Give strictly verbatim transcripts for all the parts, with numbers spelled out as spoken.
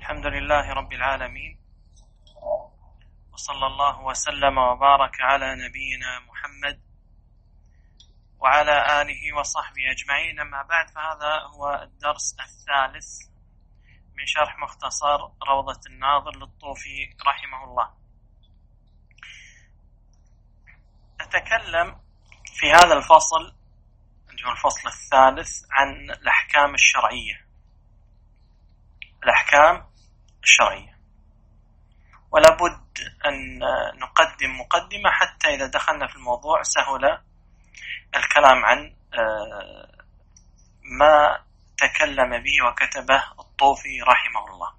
الحمد لله رب العالمين، وصلى الله وسلم وبارك على نبينا محمد وعلى آله وصحبه أجمعين. أما بعد، فهذا هو الدرس الثالث من شرح مختصر روضة الناظر للطوفي رحمه الله. نتكلم في هذا الفصل اللي هو الفصل الثالث عن الأحكام الشرعية الأحكام الشرعية ولا بد أن نقدم مقدمة حتى إذا دخلنا في الموضوع سهل الكلام عن ما تكلم به وكتبه الطوفي رحمه الله.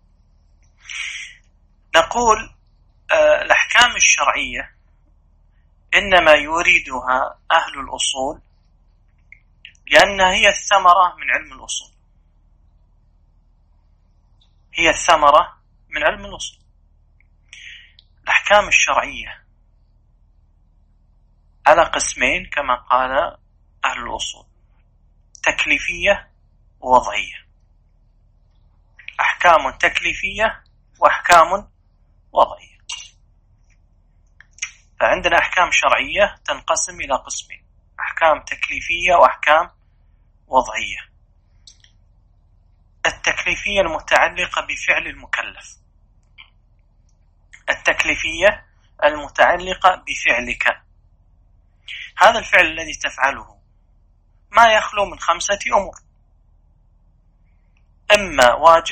نقول الأحكام الشرعية إنما يريدها أهل الأصول لأنها هي الثمرة من علم الأصول هي الثمرة من علم الأصول. الأحكام الشرعية على قسمين كما قال أهل الأصول: تكليفية ووضعية. أحكام تكليفية وأحكام وضعية. فعندنا أحكام شرعية تنقسم إلى قسمين: أحكام تكليفية وأحكام وضعية. التكليفية المتعلقة بفعل المكلف، التكليفية المتعلقة بفعلك. هذا الفعل الذي تفعله ما يخلو من خمسة أمور: إما واجب،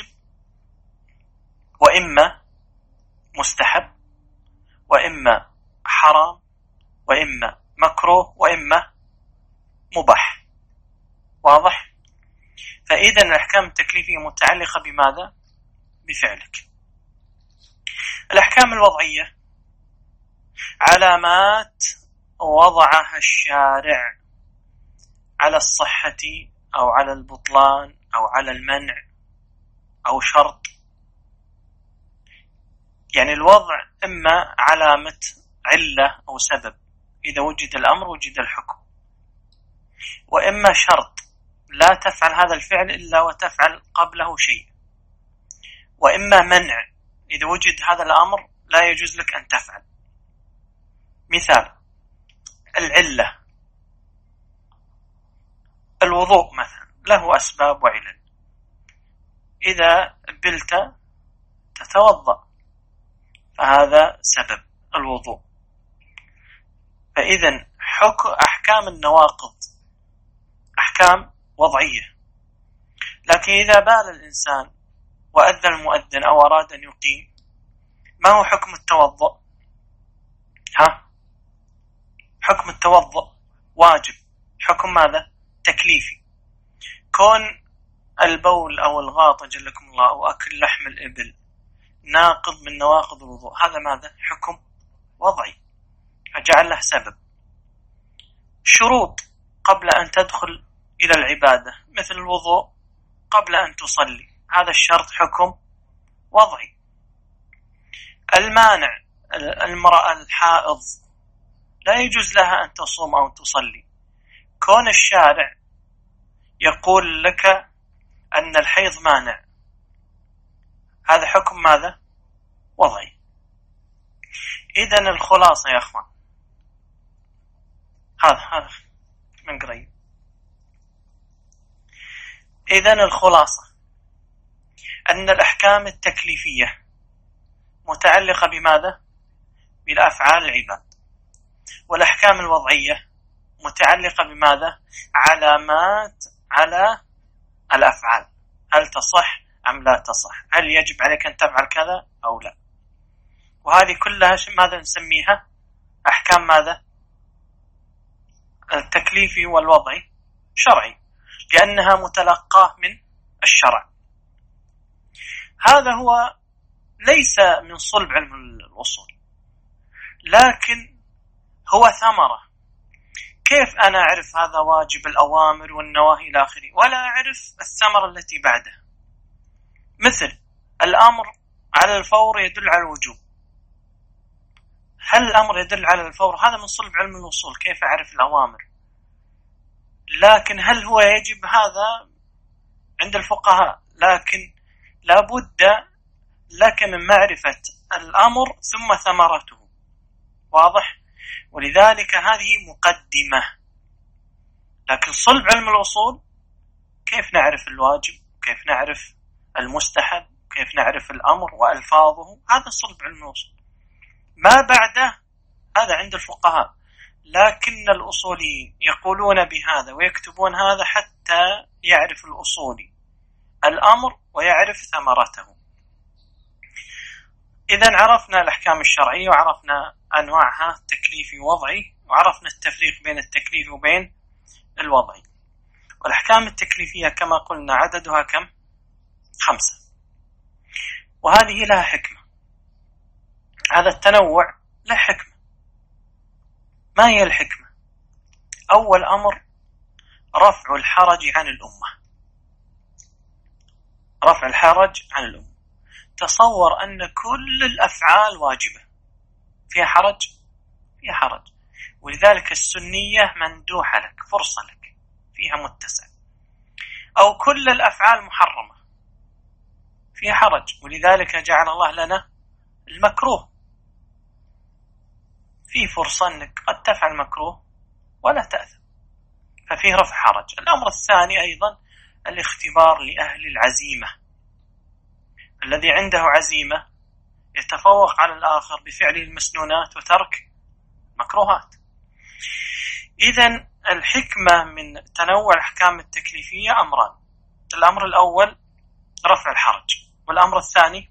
وإما مستحب، وإما حرام، وإما مكروه، وإما مباح. واضح؟ فإذا الأحكام التكليفية متعلقة بماذا؟ بفعلك. الأحكام الوضعية علامات وضعها الشارع على الصحة أو على البطلان أو على المنع أو شرط. يعني الوضع إما علامة علة أو سبب، إذا وجد الأمر وجد الحكم، وإما شرط لا تفعل هذا الفعل إلا وتفعل قبله شيء، وإما منع، إذا وجد هذا الأمر لا يجوز لك أن تفعل. مثال: العلة، الوضوء مثلا له أسباب وعلل. إذا بلت تتوضأ فهذا سبب الوضوء. فإذا حكم أحكام النواقض أحكام وضعية. لكن إذا بال الإنسان وأذن المؤذن أو أراد أن يقيم، ما هو حكم التوضؤ؟ ها؟ حكم التوضؤ واجب. حكم ماذا؟ تكليفي. كون البول أو الغائط جلكم الله أو أكل لحم الإبل ناقض من نواقض الوضوء، هذا ماذا؟ حكم وضعي، أجعل له سبب. شروط قبل أن تدخل إلى العبادة مثل الوضوء قبل أن تصلي، هذا الشرط حكم وضعي. المانع، المرأة الحائض لا يجوز لها أن تصوم أو تصلي. كون الشارع يقول لك أن الحيض مانع، هذا حكم ماذا؟ وضعي. إذن الخلاصة يا أخوان، هذا هذا من قريب. إذن الخلاصة أن الأحكام التكليفية متعلقة بماذا؟ بالأفعال العباد. والأحكام الوضعية متعلقة بماذا؟ علامات على الأفعال، هل تصح أم لا تصح، هل يجب عليك أن تفعل كذا أو لا. وهذه كلها ماذا نسميها؟ أحكام ماذا؟ التكليفي والوضعي شرعي، لأنها متلقاه من الشرع. هذا هو ليس من صلب علم الأصول، لكن هو ثمرة. كيف أنا أعرف هذا واجب الأوامر والنواهي إلى آخره ولا أعرف الثمرة التي بعدها؟ مثل الأمر على الفور يدل على الوجوب. هل الأمر يدل على الفور؟ هذا من صلب علم الأصول، كيف أعرف الأوامر. لكن هل هو يجب؟ هذا عند الفقهاء، لكن لابد لك من معرفة الأمر ثم ثمرته. واضح؟ ولذلك هذه مقدمة. لكن صلب علم الأصول كيف نعرف الواجب، كيف نعرف المستحب، كيف نعرف الأمر وألفاظه، هذا صلب علم الأصول. ما بعده هذا عند الفقهاء، لكن الأصوليين يقولون بهذا ويكتبون هذا حتى يعرف الأصولي الأمر ويعرف ثمرته. إذن عرفنا الأحكام الشرعية وعرفنا أنواعها، تكليفي ووضعي، وعرفنا التفريق بين التكليف وبين الوضعي. والأحكام التكليفية كما قلنا عددها كم؟ خمسة، وهذه لها حكمة. هذا التنوع له حكمة. ما هي الحكمة؟ أول أمر رفع الحرج عن الأمة. رفع الحرج عن الأمة. تصور أن كل الأفعال واجبة، فيها حرج؟ فيها حرج. ولذلك السنية مندوحة لك، فرصة لك، فيها متسع. أو كل الأفعال محرمة، فيها حرج، ولذلك جعل الله لنا المكروه. فيه فرصة أنك قد تفعل مكروه ولا تأثم، ففيه رفع حرج. الأمر الثاني أيضا الاختبار لأهل العزيمة. الذي عنده عزيمة يتفوق على الآخر بفعل المسنونات وترك مكروهات. إذن الحكمة من تنوع الأحكام التكليفية أمران: الأمر الأول رفع الحرج، والأمر الثاني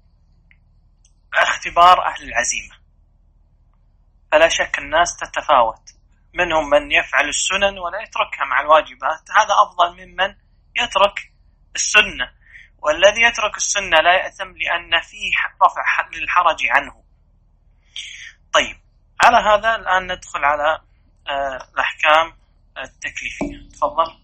اختبار أهل العزيمة. فلا شك الناس تتفاوت، منهم من يفعل السنن ولا يتركها مع الواجبات، هذا أفضل ممن يترك السنة، والذي يترك السنة لا يأثم لأن فيه رفع للحرج عنه. طيب، على هذا الآن ندخل على آه الأحكام التكليفية. تفضل.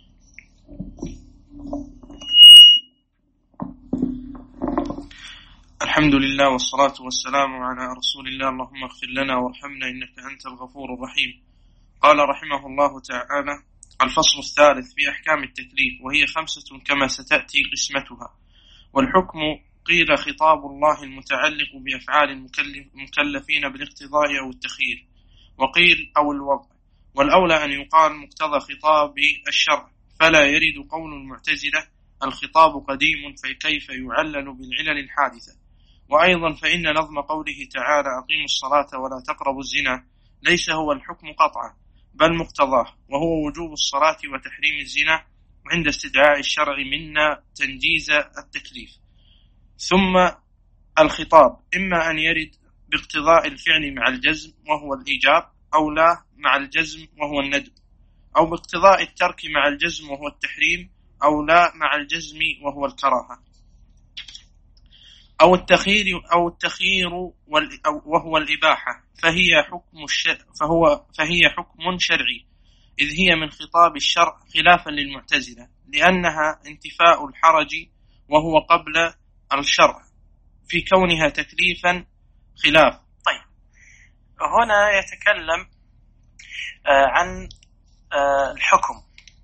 الحمد لله والصلاة والسلام على رسول الله. اللهم اغفر لنا وارحمنا إنك أنت الغفور الرحيم. قال رحمه الله تعالى: الفصل الثالث في أحكام التكليف، وهي خمسة كما ستأتي قسمتها. والحكم قيل خطاب الله المتعلق بأفعال المكلفين بالاقتضاء أو التخيير، وقيل أو الوضع، والأولى أن يقال مقتضى خطاب الشرع، فلا يرد قول المعتزلة الخطاب قديم فكيف يعلل بالعلل الحادثة. وأيضا فإن نظم قوله تعالى أقيموا الصلاة ولا تقربوا الزنا ليس هو الحكم قطعا، بل مقتضاه، وهو وجوب الصلاة وتحريم الزنا عند استدعاء الشرع منا تنجيز التكليف. ثم الخطاب إما أن يرد باقتضاء الفعل مع الجزم وهو الإيجاب، أو لا مع الجزم وهو الندب، أو باقتضاء الترك مع الجزم وهو التحريم، أو لا مع الجزم وهو الكراهة، أو التخيير أو التخيير وهو الإباحة، فهي حكم الشرع فهو فهي حكم شرعي، إذ هي من خطاب الشرع خلافا للمعتزلة، لأنها انتفاء الحرج وهو قبل الشرع في كونها تكليفا خلاف. طيب، هنا يتكلم آه عن آه الحكم.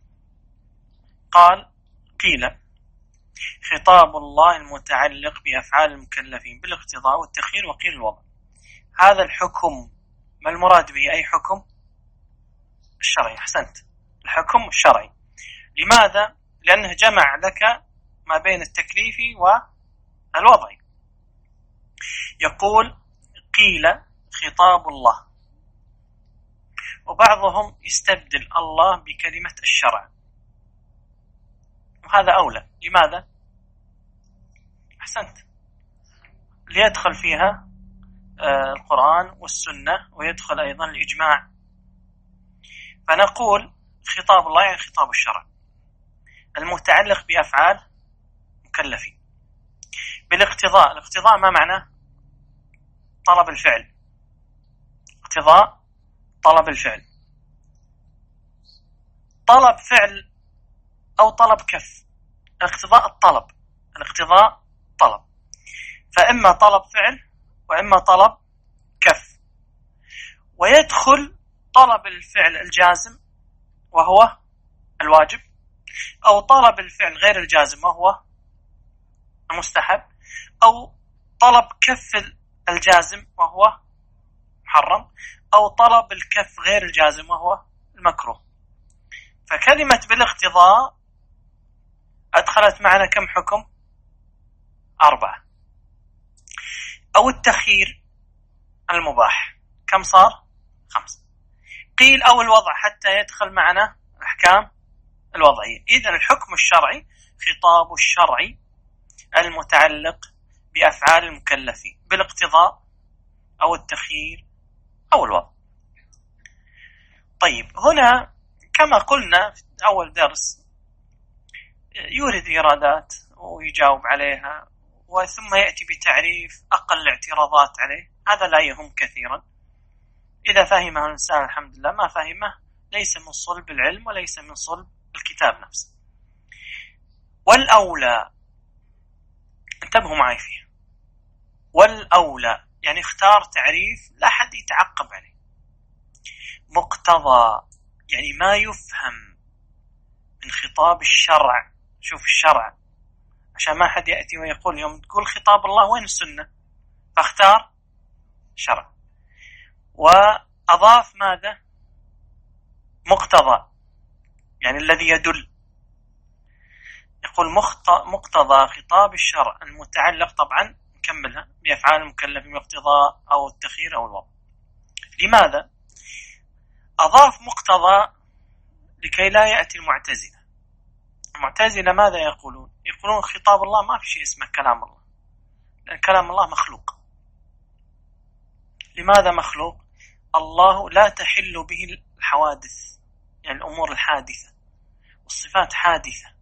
قال قيل خطاب الله المتعلق بأفعال المكلفين بالاقتضاء والتخيير، وقيل الوضع. هذا الحكم ما المراد به؟ أي حكم؟ الشرعي. أحسنت، الحكم الشرعي. لماذا؟ لأنه جمع لك ما بين التكليفي والوضعي. يقول قيل خطاب الله، وبعضهم يستبدل الله بكلمة الشرع، وهذا أولى. لماذا؟ أحسنت، ليدخل فيها آه القرآن والسنة، ويدخل أيضا الإجماع. فنقول خطاب الله يعني خطاب الشرع المتعلق بأفعال مكلفين بالاقتضاء. الاقتضاء ما معناه؟ طلب الفعل. اقتضاء طلب الفعل، طلب فعل أو طلب كف. الاقتضاء الطلب، الاقتضاء طلب، فإما طلب فعل وإما طلب كف. ويدخل طلب الفعل الجازم وهو الواجب، أو طلب الفعل غير الجازم وهو المستحب، أو طلب كف الجازم وهو محرم، أو طلب الكف غير الجازم وهو المكروه. فكلمة بالاقتضاء أدخلت معنا كم حكم؟ أربعة. أو التخيير المباح كم صار؟ خمسة. قيل أو الوضع حتى يدخل معنا الأحكام الوضعية. إذن الحكم الشرعي خطاب الشرعي المتعلق بأفعال المكلفين بالاقتضاء أو التخيير أو الوضع. طيب، هنا كما قلنا في أول درس يورد إيرادات ويجاوب عليها، وثم يأتي بتعريف أقل الاعتراضات عليه. هذا لا يهم كثيرا، إذا فهمه الإنسان الحمد لله، ما فهمه ليس من صلب العلم وليس من صلب الكتاب نفسه. والأولى، انتبهوا معي فيه، والأولى يعني اختار تعريف لا حد يتعقب عليه. مقتضى يعني ما يفهم من خطاب الشرع. شوف الشرع، عشان ما حد يأتي ويقول يوم تقول خطاب الله وين السنة، فاختار شرع وأضاف ماذا؟ مقتضى، يعني الذي يدل. يقول مقتضى خطاب الشرع المتعلق، طبعا نكملها، بأفعال المكلف بالاقتضاء أو التخيير أو الوضع. لماذا أضاف مقتضى؟ لكي لا يأتي المعتزلة. المعتزلة ماذا يقولون؟ يقولون خطاب الله ما في شيء اسمه كلام الله، لأن كلام الله مخلوق. لماذا مخلوق؟ الله لا تحل به الحوادث، يعني الأمور الحادثة، والصفات حادثة.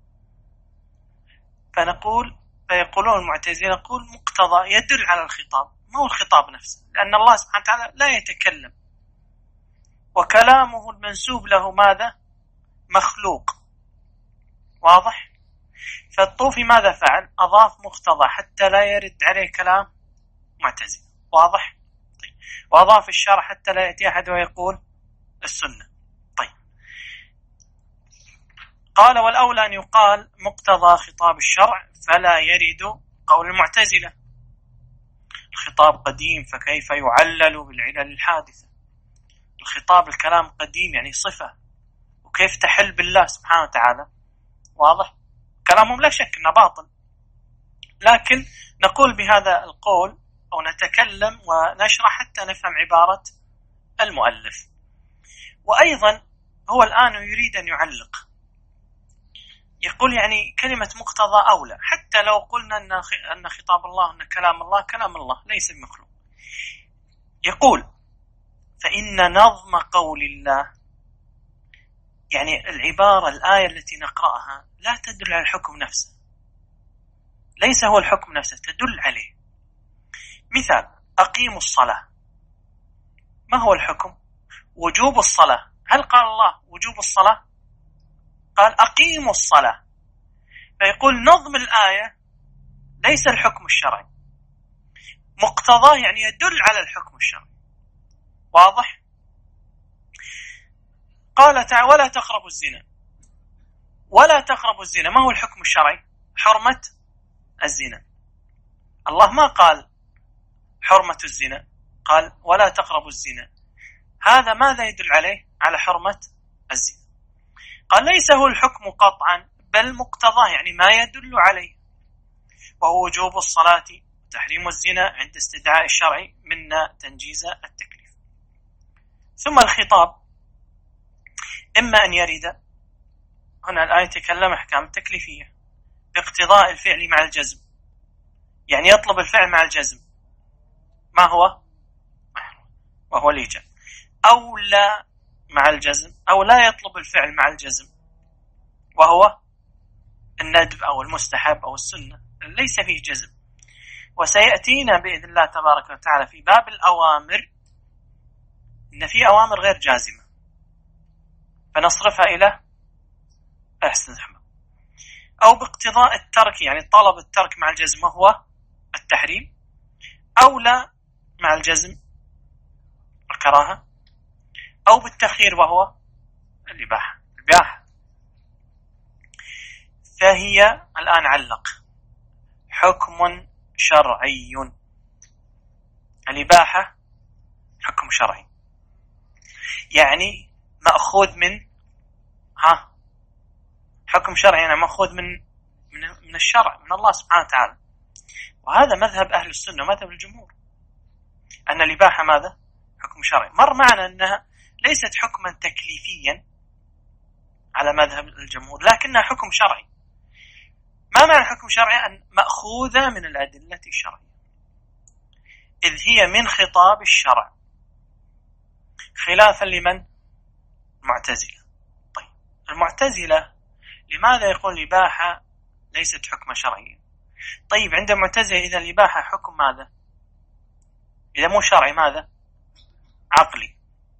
فنقول فيقولون المعتزلة نقول مقتضى يدل على الخطاب، ما هو الخطاب نفسه، لأن الله سبحانه وتعالى لا يتكلم، وكلامه المنسوب له ماذا؟ مخلوق. واضح؟ فالطوفي ماذا فعل؟ أضاف مقتضى حتى لا يرد عليه كلام معتزل. واضح؟ طيب. وأضاف الشرع حتى لا يأتي أحد ويقول السنة. طيب، قال والأولى أن يقال مقتضى خطاب الشرع فلا يرد قول المعتزلة الخطاب قديم فكيف يعلل بالعلل الحادثة. الخطاب الكلام قديم يعني صفة، وكيف تحل بالله سبحانه وتعالى. واضح؟ كلامهم لا شك أنه باطل، لكن نقول بهذا القول أو نتكلم ونشرح حتى نفهم عبارة المؤلف. وأيضا هو الآن يريد أن يعلق، يقول يعني كلمة مقتضى أولى، حتى لو قلنا أن خطاب الله أن كلام الله كلام الله ليس بمخلوق. يقول فإن نظم قول الله، يعني العبارة الآية التي نقرأها لا تدل على الحكم نفسه، ليس هو الحكم نفسه، تدل عليه. مثال أقيموا الصلاة، ما هو الحكم؟ وجوب الصلاة. هل قال الله وجوب الصلاة؟ قال أقيموا الصلاة. فيقول نظم الآية ليس الحكم الشرعي، مقتضاه يعني يدل على الحكم الشرعي. واضح؟ قال تعالى ولا تقربوا الزنا، ولا تقربوا الزنا، ما هو الحكم الشرعي؟ حرمة الزنا. الله ما قال حرمة الزنا، قال ولا تقربوا الزنا. هذا ماذا يدل عليه؟ على حرمة الزنا. قال ليس هو الحكم قطعا، بل مقتضاه يعني ما يدل عليه، وهو وجوب الصلاة وتحريم الزنا عند استدعاء الشرع منا تنجيز التكليف. ثم الخطاب إما أن يرد، هنا الآية تكلم أحكام التكليفية باقتضاء الفعل مع الجزم، يعني يطلب الفعل مع الجزم، ما هو؟ وهو الإيجاب. أو لا مع الجزم، أو لا يطلب الفعل مع الجزم، وهو الندب أو المستحب أو السنة، ليس فيه جزم. وسيأتينا بإذن الله تبارك وتعالى في باب الأوامر إن في أوامر غير جازمة فنصرفها إلى أحسن الحمد. أو باقتضاء الترك، يعني طلب الترك مع الجزم وهو التحريم، أو لا مع الجزم الكراهة، أو بالتخيير وهو الإباحة. الإباحة فهي الآن علق حكم شرعي. الإباحة حكم شرعي، يعني مأخوذ من ها حكم شرعي، يعني مأخوذ من من من الشرع، من الله سبحانه وتعالى. وهذا مذهب أهل السنة ومذهب الجمهور، أن الإباحة ماذا؟ حكم شرعي. مر معنا أنها ليست حكما تكليفيا على مذهب الجمهور، لكنها حكم شرعي. ما معنى حكم شرعي؟ أن مأخوذة من الأدلة الشرعية، إذ هي من خطاب الشرع، خلافا لمن؟ المعتزلة. طيب المعتزلة لماذا يقول الإباحة ليست حكم شرعي؟ طيب عند المعتزلة إذا الإباحة حكم ماذا؟ إذا مو شرعي ماذا؟ عقلي،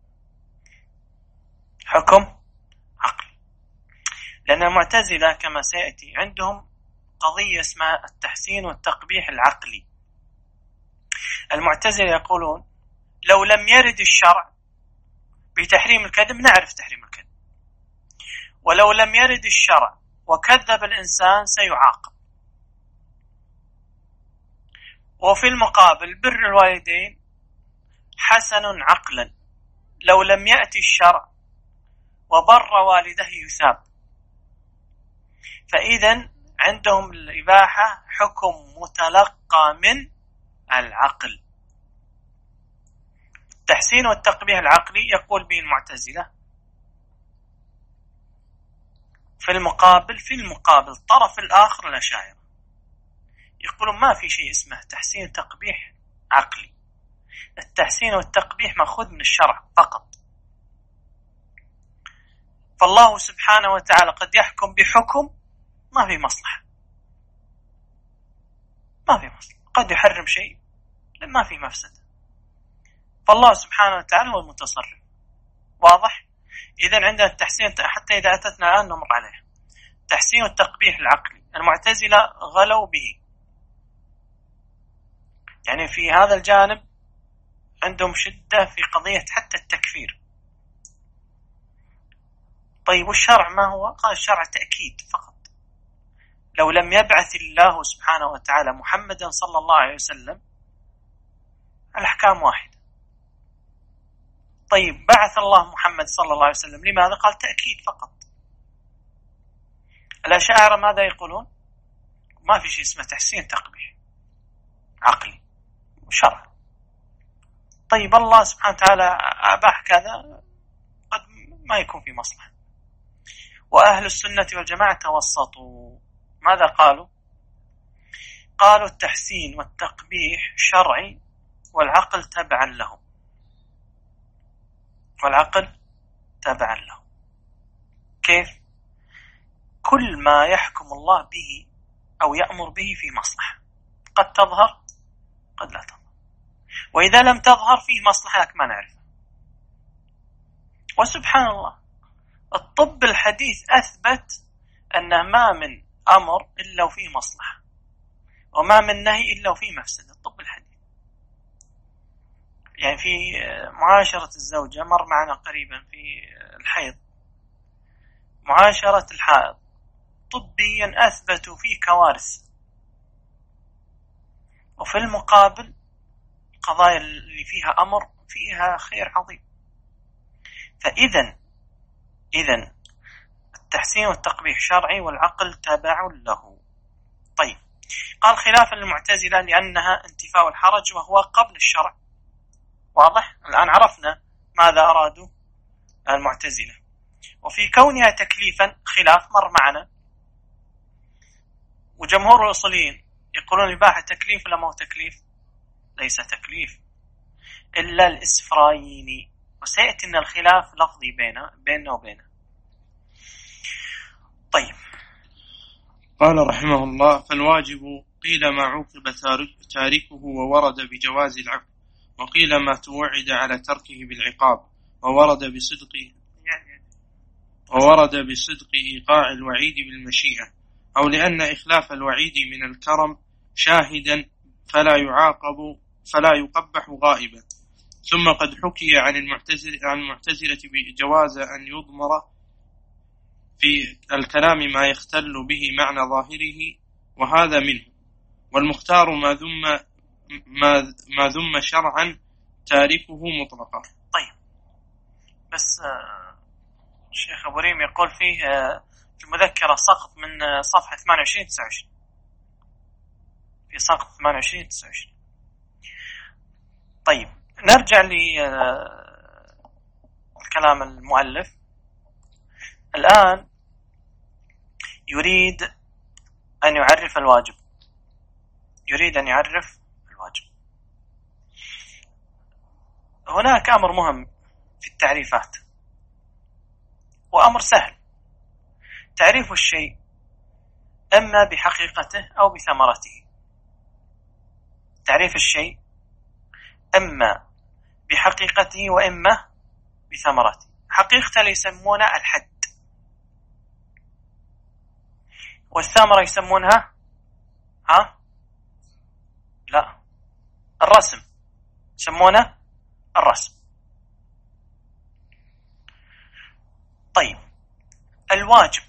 حكم عقلي. لأن المعتزلة كما سيأتي عندهم قضية اسمها التحسين والتقبيح العقلي. المعتزلة يقولون لو لم يرد الشرع بتحريم الكذب نعرف تحريم الكذب، ولو لم يرد الشرع وكذب الإنسان سيعاقب. وفي المقابل بر الوالدين حسن عقلا، لو لم يأتي الشرع وبر والده يثاب. فإذا عندهم الإباحة حكم متلقى من العقل. التحسين والتقبيح العقلي يقول به المعتزلة. في المقابل في المقابل الطرف الآخر الأشاعرة يقولون ما في شيء اسمه تحسين وتقبيح عقلي، التحسين والتقبيح مأخوذ من الشرع فقط. فالله سبحانه وتعالى قد يحكم بحكم ما في مصلحة، ما في مصلحة، قد يحرم شيء ما في مفسدة، فالله سبحانه وتعالى هو المتصرف. واضح؟ إذن عندنا التحسين، حتى إذا أتتنا الآن نمر عليه. تحسين التقبيح العقلي المعتزلة غلوا به، يعني في هذا الجانب عندهم شدة في قضية حتى التكفير. طيب والشرع ما هو؟ قال الشرع تأكيد فقط. لو لم يبعث الله سبحانه وتعالى محمدا صلى الله عليه وسلم الأحكام واحدة. طيب بعث الله محمد صلى الله عليه وسلم لماذا؟ قال تأكيد فقط. الأشاعرة ماذا يقولون؟ ما في شيء اسمه تحسين تقبيح عقلي شرع. طيب الله سبحانه وتعالى أباح كذا قد ما يكون في مصلحة. وأهل السنة والجماعة توسطوا، ماذا قالوا؟ قالوا التحسين والتقبيح شرعي والعقل تبعا له، والعقل تبعا له. كيف؟ كل ما يحكم الله به أو يأمر به في مصلحة، قد تظهر قد لا تظهر، وإذا لم تظهر فيه مصلحة لك ما نعرفها. وسبحان الله الطب الحديث أثبت أنه ما من أمر إلا وفيه مصلحة، وما من نهي إلا وفيه مفسدة. الطب الحديث يعني في معاشرة الزوجة مر معنا قريبا في الحيض، معاشرة الحائض طبيا أثبتوا فيه كوارث، وفي المقابل قضايا اللي فيها أمر فيها خير عظيم. فإذا إذا التحسين والتقبيح شرعي والعقل تابع له. طيب قال خلافا للمعتزلة لأنها انتفاء الحرج وهو قبل الشرع. واضح؟ الآن عرفنا ماذا أرادوا المعتزلة. وفي كونها تكليفا خلاف مر معنا، وجمهور الأصوليين يقولون الإباحة تكليف ولا ما هو تكليف؟ ليس تكليف إلا الإسفرايني، وسيأتي أن الخلاف لفظي بينه بيننا وبينه. طيب قال رحمه الله: فالواجب قيل ما عوقب تاركه وورد بجواز العقل، وقيل ما توعد على تركه بالعقاب وورد بصدق وورد بصدق إيقاع الوعيد بالمشيئة، أو لأن إخلاف الوعيد من الكرم شاهدا فلا يعاقب فلا يقبح غائبا. ثم قد حكي عن المعتزلة عن المعتزلة بجواز أن يضمر في الكلام ما يختل به معنى ظاهره، وهذا منه. والمختار ما ذم ما ما ذم شرعا تاركه مطلقا. طيب بس الشيخ أبو ريم يقول فيه في المذكرة سقط من صفحة ثمانية وعشرين تسعة وعشرين، في سقط ثمانية وعشرين تسعة وعشرين. طيب نرجع لكلام المؤلف. الآن يريد أن يعرف الواجب، يريد أن يعرف الواجب. هناك أمر مهم في التعريفات وأمر سهل، تعريف الشيء إما بحقيقته أو بثمرته. تعريف الشيء إما بحقيقته وإما بثمرته. حقيقته يسمونها الحد، والثمرة يسمونها ها لا الرسم، يسمونه الرسم. طيب الواجب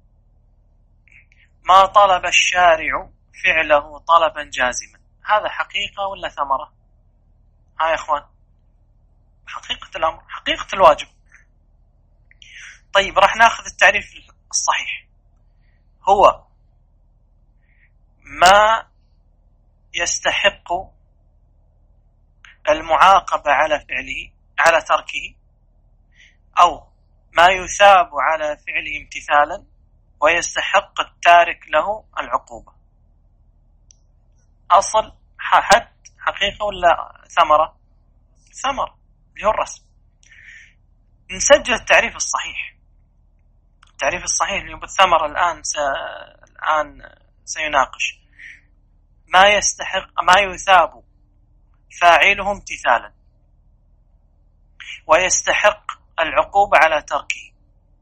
ما طلب الشارع فعله طلبا جازما، هذا حقيقة ولا ثمرة؟ ها يا اخوان، حقيقة الأمر، حقيقة الواجب. طيب راح ناخذ التعريف الصحيح، هو ما يستحق المعاقبة على فعله على تركه، أو ما يثاب على فعله امتثالا ويستحق التارك له العقوبة. أصل حد حقيقة ولا ثمرة؟ ثمرة اللي هو الرسم. نسجل التعريف الصحيح، التعريف الصحيح اللي بالثمرة الآن س... الآن سيناقش ما يستحق ما يثاب فاعله امتثالا ويستحق العقوبة على تركه.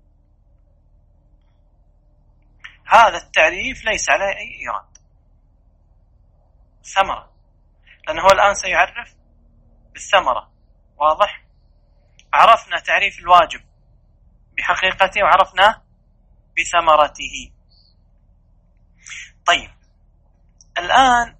هذا التعريف ليس عليه أي إيراد، ثمرة، لأنه هو الآن سيعرف بالثمرة. واضح؟ عرفنا تعريف الواجب بحقيقته وعرفنا بثمرته. طيب الآن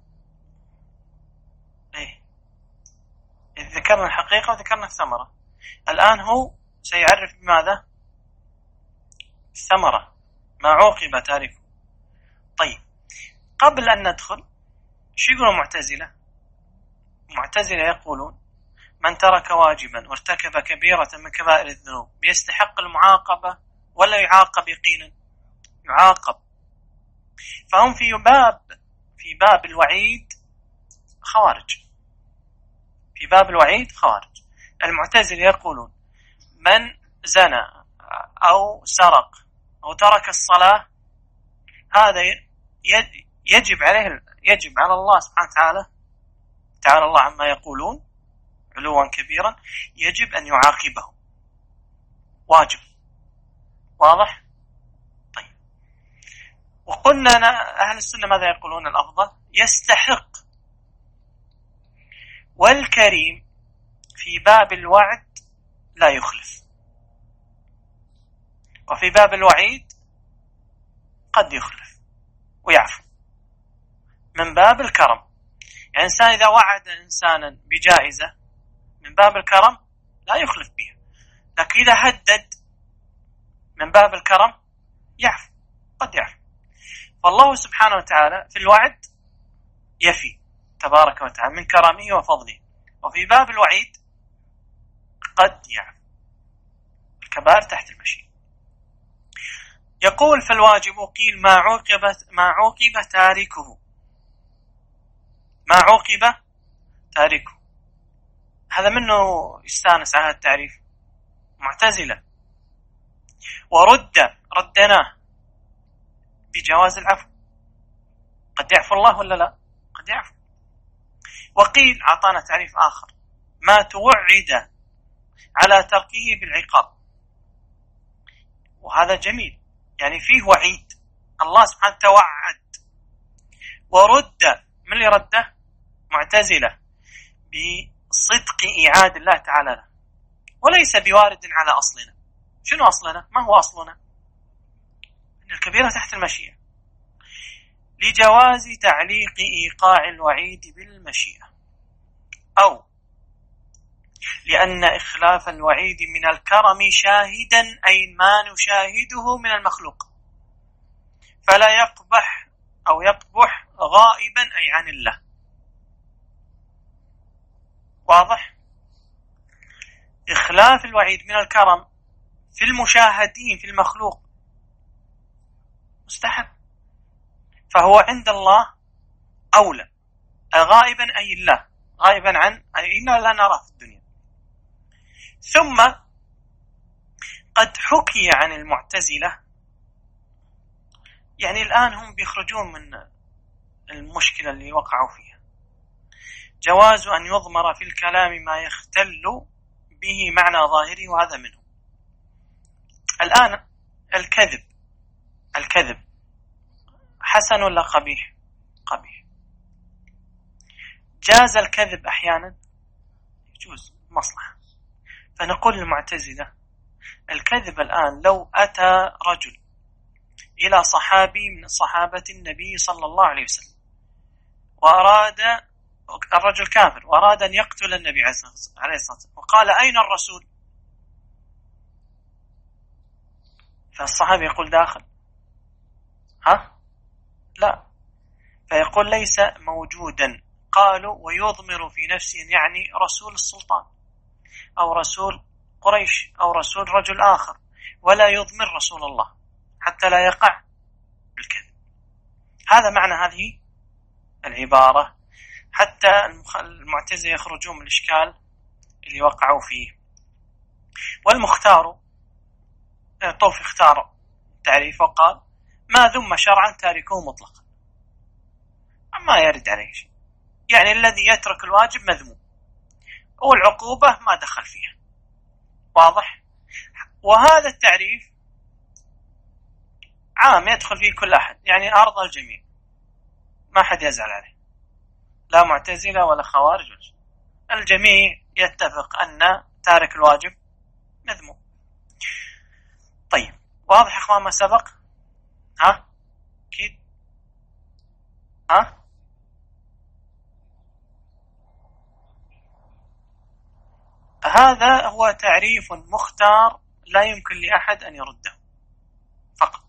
إيه؟ ذكرنا الحقيقة وذكرنا الثمرة، الآن هو سيعرف بماذا؟ الثمرة، ما عوقب تاركه. طيب قبل أن ندخل، شو يقولون معتزلة؟ معتزلة يقولون من ترك واجبا وارتكب كبيرة من كبائر الذنوب يستحق المعاقبة ولا يعاقب يقينا؟ يعاقب. فهم في باب في باب الوعيد خوارج، في باب الوعيد خوارج. المعتزلة يقولون من زنى أو سرق أو ترك الصلاة هذا يجب عليه، يجب على الله سبحانه وتعالى، تعالى الله عما يقولون علوا كبيرا، يجب أن يعاقبه، واجب. واضح؟ طيب وقلنا أهل السنة ماذا يقولون؟ الأفضل يستحق. والكريم في باب الوعد لا يخلف، وفي باب الوعيد قد يخلف ويعفو، من باب الكرم. يعني إنسان إذا وعد إنسانا بجائزة من باب الكرم لا يخلف بها، لكن إذا هدد من باب الكرم يعفو، قد يعفو. فالله سبحانه وتعالى في الوعد يفي تبارك وتعالى من كرمه وفضله، وفي باب الوعيد قد يعفو. الكبائر تحت المشيئة. يقول فالواجب قيل ما عوقب ما عوقب تاركه، ما عوقب تاركه. هذا منه يستانس على التعريف معتزلة. ورد ردناه بجواز العفو، قد يعفو الله ولا لا؟ قد يعفو. وقيل أعطانا تعريف آخر ما توعد على تركه بالعقاب، وهذا جميل، يعني فيه وعيد، الله سبحانه توعد. ورد من اللي رده؟ معتزلة، بصدق إعادة الله تعالى له، وليس بوارد على أصلنا. شنو أصلنا؟ ما هو أصلنا؟ إن الكبيرة تحت المشيئة. لجواز تعليق إيقاع الوعيد بالمشيئة، أو لأن إخلاف الوعيد من الكرم شاهدا أي ما نشاهده من المخلوق، فلا يقبح أو يقبح غائبا أي عن الله. واضح؟ إخلاف الوعيد من الكرم في المشاهدين في المخلوق مستحب، فهو عند الله أولى. غائبا أي الله، غائبا عن أي إننا لا نراه في الدنيا. ثم قد حكي عن المعتزلة، يعني الآن هم بيخرجون من المشكلة اللي وقعوا فيها، جواز أن يضمر في الكلام ما يختل به معنى ظاهره، وهذا منه. الآن الكذب الكذب حسن ولا قبيح؟ قبيح. جاز الكذب أحيانا، يجوز مصلحة. فنقول للمعتزلة الكذب الآن لو أتى رجل إلى صحابي من صحابة النبي صلى الله عليه وسلم وأراد، الرجل كافر، وأراد أن يقتل النبي عليه الصلاة والسلام، وقال أين الرسول؟ فالصحابي يقول داخل، ها؟ لا، فيقول ليس موجودا. قالوا ويضمر في نفسه يعني رسول السلطان أو رسول قريش أو رسول رجل آخر، ولا يضمر رسول الله حتى لا يقع بالكذب. هذا معنى هذه العبارة، حتى المعتزلة يخرجون من الإشكال اللي وقعوا فيه. والمختار طوفي اختار تعريف وقال ما ذم شرعا تاركه مطلقا، ما يرد عليه شيء، يعني الذي يترك الواجب مذموم والعقوبة ما دخل فيها. واضح؟ وهذا التعريف عام يدخل فيه كل أحد، يعني أرضى الجميع، ما حد يزعل عليه، لا معتزلة ولا خوارج ولا شيء. الجميع يتفق أن تارك الواجب مذموم. طيب واضح يا اخوان ما سبق؟ ها اكيد؟ ها هذا هو تعريف مختار لا يمكن لأحد أن يرده فقط.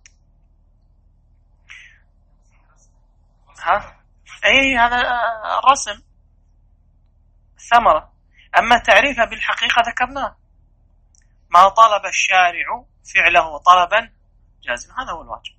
ها أي هذا الرسم ثمرة، أما تعريفها بالحقيقة ذكرناه، ما طلب الشارع فعله طلبا جازما، هذا هو الواجب.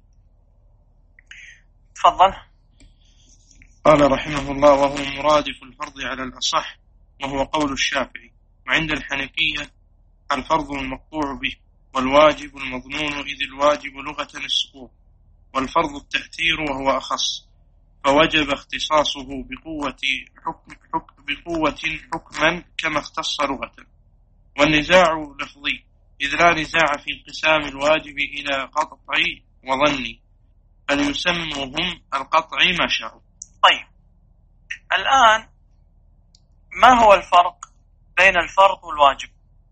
تفضل. قال رحمه الله وهو مرادف الفرض على الأصح، وهو قول الشافعي. وعند الحنفية الفرض المقطوع به، والواجب المظنون، إذ الواجب لغة السقوط، والفرض التأثير وهو أخص، فوجب اختصاصه بقوة حكم, حكم بقوة حكما كما اختص لغة. والنزاع لفظي، إذ لا نزاع في انقسام الواجب إلى قطعي وظني، فليسموهم القطعي ما شاءوا. طيب الآن ما هو الفرق بين الفرض والواجب؟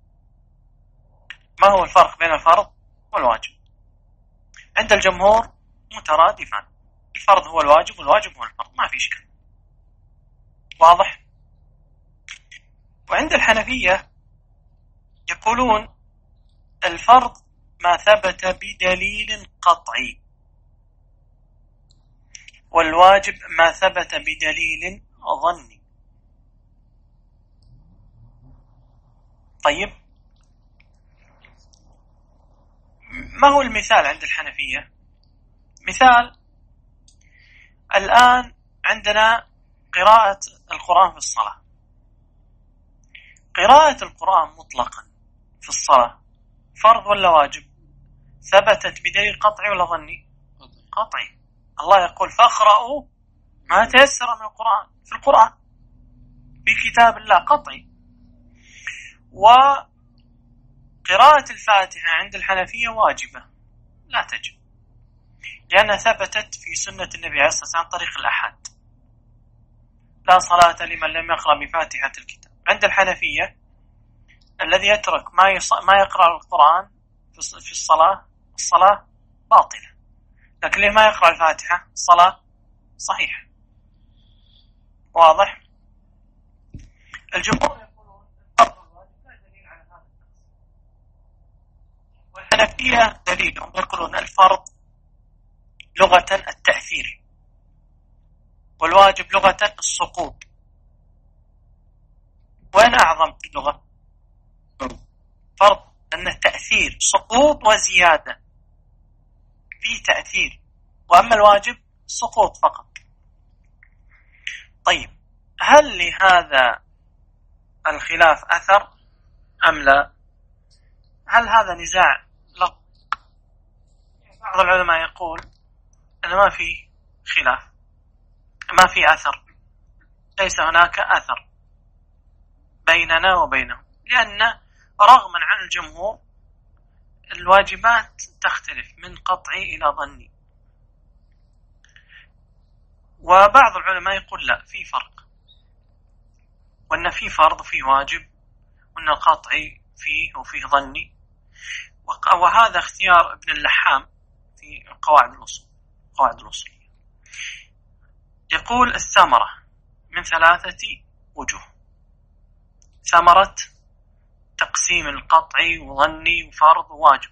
ما هو الفرق بين الفرض والواجب؟ عند الجمهور مترادفان، الفرض هو الواجب والواجب هو الفرض، ما في شك. واضح؟ وعند الحنفية يقولون الفرض ما ثبت بدليل قطعي، والواجب ما ثبت بدليل ظني. طيب ما هو المثال عند الحنفية؟ مثال الآن عندنا قراءة القرآن في الصلاة. قراءة القرآن مطلقا في الصلاة فرض ولا واجب؟ ثبتت بدليل قطعي ولا ظني؟ قطعي. الله يقول فاقرأوا ما تيسر من القرآن، في القرآن في كتاب الله، قطعي. وقراءة الفاتحة عند الحنفية واجبة لا تجب، لأنها ثبتت في سنة النبي عليه الصلاة والسلام عن طريق الأحاد، لا صلاة لمن لم يقرأ بفاتحة الكتاب. عند الحنفية الذي يترك ما يص... ما يقرأ القرآن في الصلاة الصلاة باطلة، لكن اللي ما يقرأ الفاتحة الصلاة صحيح. واضح؟ الجمهور يقولون الفرض والواجب لا دليل على هذا التقسيم، والحنفية دليلهم يقولون الفرض لغة التأثير، والواجب لغة السقوط. وين أعظم في اللغة؟ فرض، لأن التأثير سقوط وزيادة، فيه تأثير، وأما الواجب سقوط فقط. طيب، هل لهذا الخلاف أثر أم لا؟ هل هذا نزاع لفظي؟ بعض العلماء يقول أن ما في خلاف، ما في أثر، ليس هناك أثر بيننا وبينهم، لأن رغما عن الجمهور الواجبات تختلف من قطعي إلى ظني. وبعض العلماء يقول لا، في فرق، وأن في فرض وفيه واجب، وأن القطعي فيه وفيه ظني. وهذا اختيار ابن اللحام في قواعد الأصول، قواعد الأصولية. يقول الثمرة من ثلاثة وجوه، ثمرة تقسيم القطعي وظني وفرض وواجب.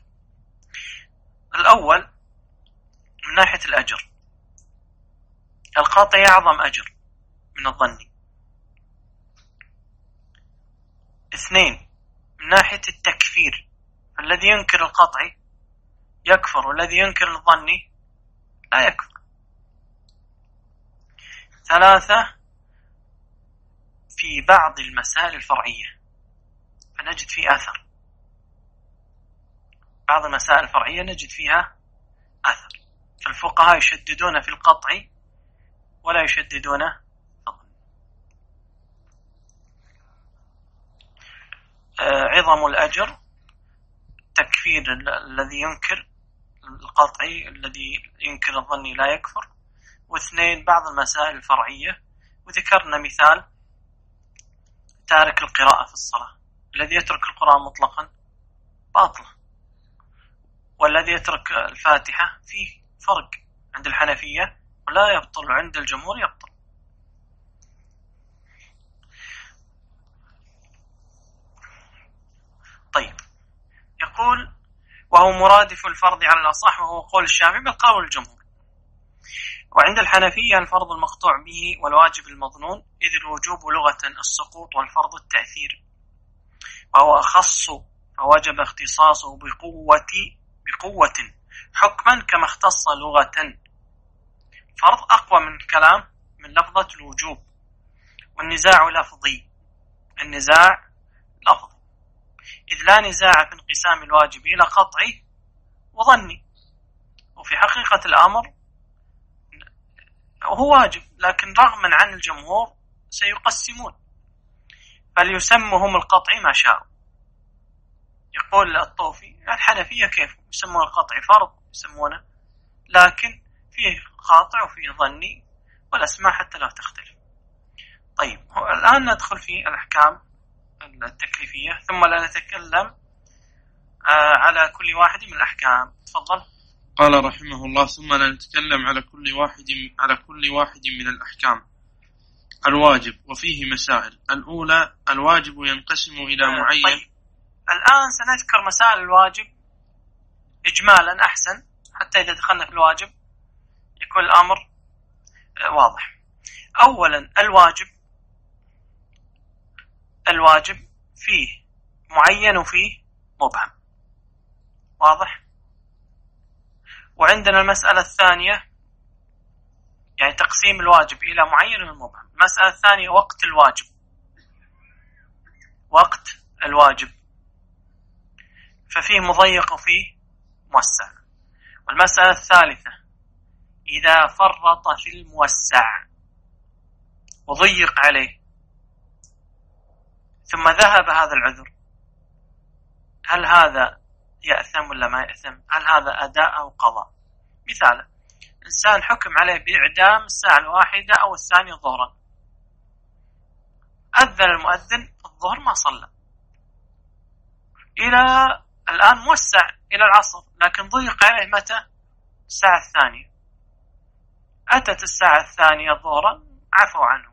الأول من ناحية الأجر، القطعي أعظم أجر من الظني. اثنين، من ناحية التكفير، الذي ينكر القطعي يكفر، والذي ينكر الظني لا يكفر. ثلاثة، في بعض المسائل الفرعية فنجد فيه أثر، بعض المسائل الفرعية نجد فيها أثر، فالفقهاء يشددون في القطعي ولا يشددون في الظن. عظم الأجر تكفير الذي ينكر القطعي، الذي ينكر الظني لا يكفر. واثنين، بعض المسائل الفرعية، وذكرنا مثال تارك القراءة في الصلاة، الذي يترك القرآن مطلقا باطل، والذي يترك الفاتحة فيه فرق عند الحنفية ولا يبطل، عند الجمهور يبطل. طيب، يقول وهو مرادف الفرض على الأصح، وهو قول الشافعي بالقول الجمهور. وعند الحنفية الفرض المقطوع به والواجب المظنون، إذ الوجوب لغة السقوط والفرض التأثير، وهو أخص فوجب اختصاصه بقوة بقوة حكما كما اختص لغة. فرض أقوى من كلام من لفظة الوجوب، والنزاع لفظي، النزاع لفظي، إذ لا نزاع في انقسام الواجب إلى قطعي وظني، وفي حقيقة الأمر هو واجب، لكن رغما عن الجمهور سيقسمون، فليسمهم القطعي ما شاءوا. يقول الطوفي الحنفية كيف يسمون القطعي فرض يسمونه، لكن فيه قاطع وفيه ظني، والأسماء حتى لا تختلف. طيب، الآن ندخل في الأحكام التكليفية، ثم لا نتكلم على كل واحد من الأحكام. تفضل. قال رحمه الله: ثم لا نتكلم على كل واحد على كل واحد من الأحكام. الواجب وفيه مسائل. الأولى: الواجب ينقسم إلى معين. طيب، الآن سنذكر مسائل الواجب إجمالا أحسن، حتى إذا دخلنا في الواجب يكون الأمر واضح. أولا، الواجب الواجب فيه معين وفيه مبهم، واضح. وعندنا المسألة الثانية، يعني تقسيم الواجب إلى معين ومبهم. المسألة الثانية وقت الواجب، وقت الواجب ففيه مضيق وفيه موسع. والمسألة الثالثة إذا فرط في الموسع وضيق عليه ثم ذهب هذا العذر، هل هذا يأثم ولا ما يأثم؟ هل هذا أداء أو قضاء؟ مثال: إنسان حكم عليه بإعدام الساعة الواحدة أو الثانية ظهرا، أذن المؤذن الظهر ما صلى، إلى الآن موسع إلى العصر، لكن ضيق عليه متى؟ الساعة الثانية. أتت الساعة الثانية ظهرا عفوا عنه،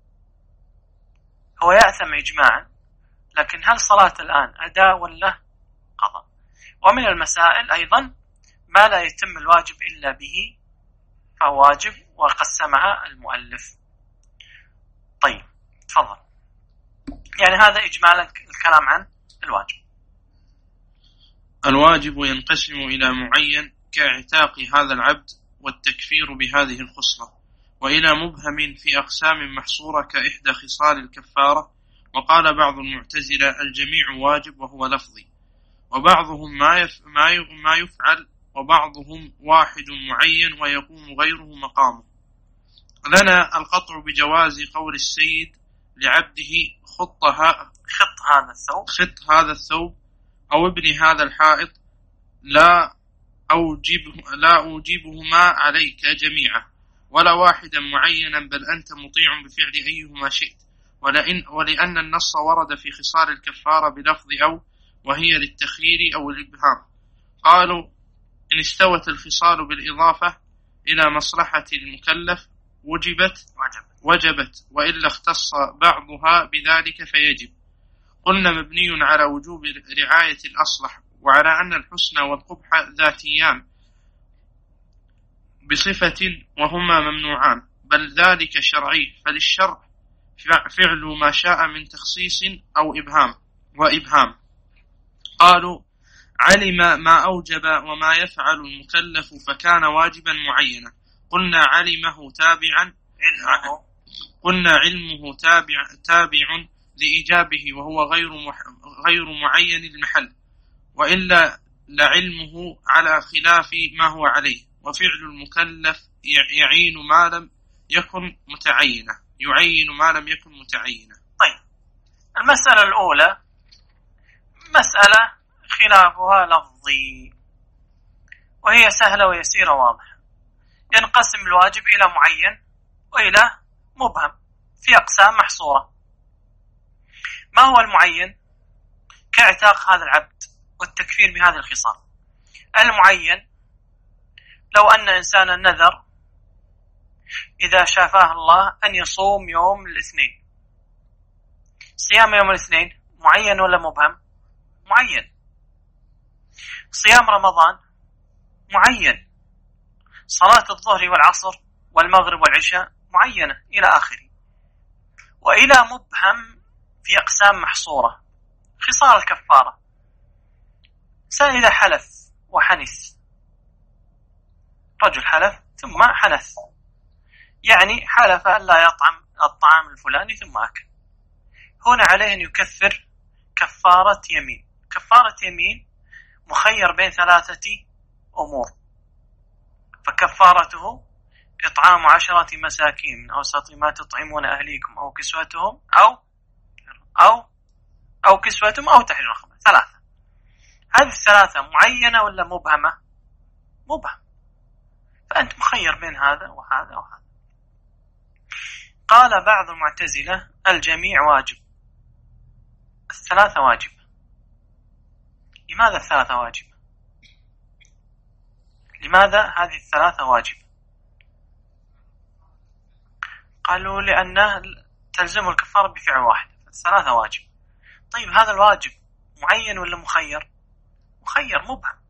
هو يأثم إجماعا، لكن هل صلاة الآن أداء ولا قضاء؟ ومن المسائل أيضا ما لا يتم الواجب إلا به فهو واجب، وقسمها المؤلف. طيب تفضل. يعني هذا إجمالا الكلام عن الواجب. الواجب ينقسم إلى معين كاعتاق هذا العبد والتكفير بهذه الخصلة، وإلى مبهم في أقسام محصورة كإحدى خصال الكفارة. وقال بعض المعتزلة الجميع واجب وهو لفظي، وبعضهم ما, يف ما يفعل، وبعضهم واحد معين ويقوم غيره مقامه. لنا القطع بجواز قول السيد لعبده خطها خط هذا الثوب خط هذا الثوب أو ابن هذا الحائط، لا أوجبه لا أوجبهما عليك جميعا ولا واحدا معينا، بل أنت مطيع بفعل أيهما شئت. ولئن ولأن النص ورد في خصال الكفارة بلفظ أو، وهي للتخيير أو الإبهام. قالوا إن استوت الخصال بالإضافة إلى مصلحة المكلف وجبت وجبت وإلا اختص بعضها بذلك فيجب. قلنا مبني على وجوب رعاية الأصلح، وعلى أن الحسن والقبح ذاتيان بصفة وهما ممنوعان، بل ذلك شرعي، فللشرع فعل ما شاء من تخصيص أو إبهام وإبهام. قالوا علم ما أوجب وما يفعل المكلف فكان واجبا معينا. قلنا علمه تابعا قلنا علمه تابع تابع لإيجابه، وهو غير غير معين المحل، وإلا لعلمه على خلاف ما هو عليه. وفعل المكلف يعين ما لم يكن متعينة يعين ما لم يكن متعينة. طيب المسألة الأولى مسألة خلافها لفظي، وهي سهلة ويسيرة واضحة. ينقسم الواجب إلى معين وإلى مبهم في أقسام محصورة. ما هو المعين؟ كاعتاق هذا العبد والتكفير بهذه الخصال. المعين لو أن إنسانا نذر إذا شافاه الله أن يصوم يوم الاثنين، صيام يوم الاثنين معين ولا مبهم؟ معين. صيام رمضان معين. صلاة الظهر والعصر والمغرب والعشاء معينة إلى آخره. وإلى مبهم في أقسام محصورة. خصال الكفارة، إنسان إذا حلف وحنث، رجل حلف ثم حنث، يعني حلف أن لا يطعم الطعام الفلاني ثم أكل، هنا عليه أن يكفر كفارة يمين. كفارة يمين مخير بين ثلاثة أمور، فكفارته إطعام عشرة مساكين من أوسط ما تطعمون أهليكم أو كسوتهم أو أو أو كسوتهم أو تحرير رقبة. ثلاثة. هذه الثلاثة معينة ولا مبهمة؟ مبهم، فأنت مخير بين هذا وهذا وهذا. قال بعض المعتزلة الجميع واجب، الثلاثة واجبة. لماذا الثلاثة واجبة؟ لماذا هذه الثلاثة واجبة؟ قالوا لأنه تلزم الكفارة بفعل واحد، الثلاثة واجب. طيب هذا الواجب معين ولا مخير؟ مخير، مبهم،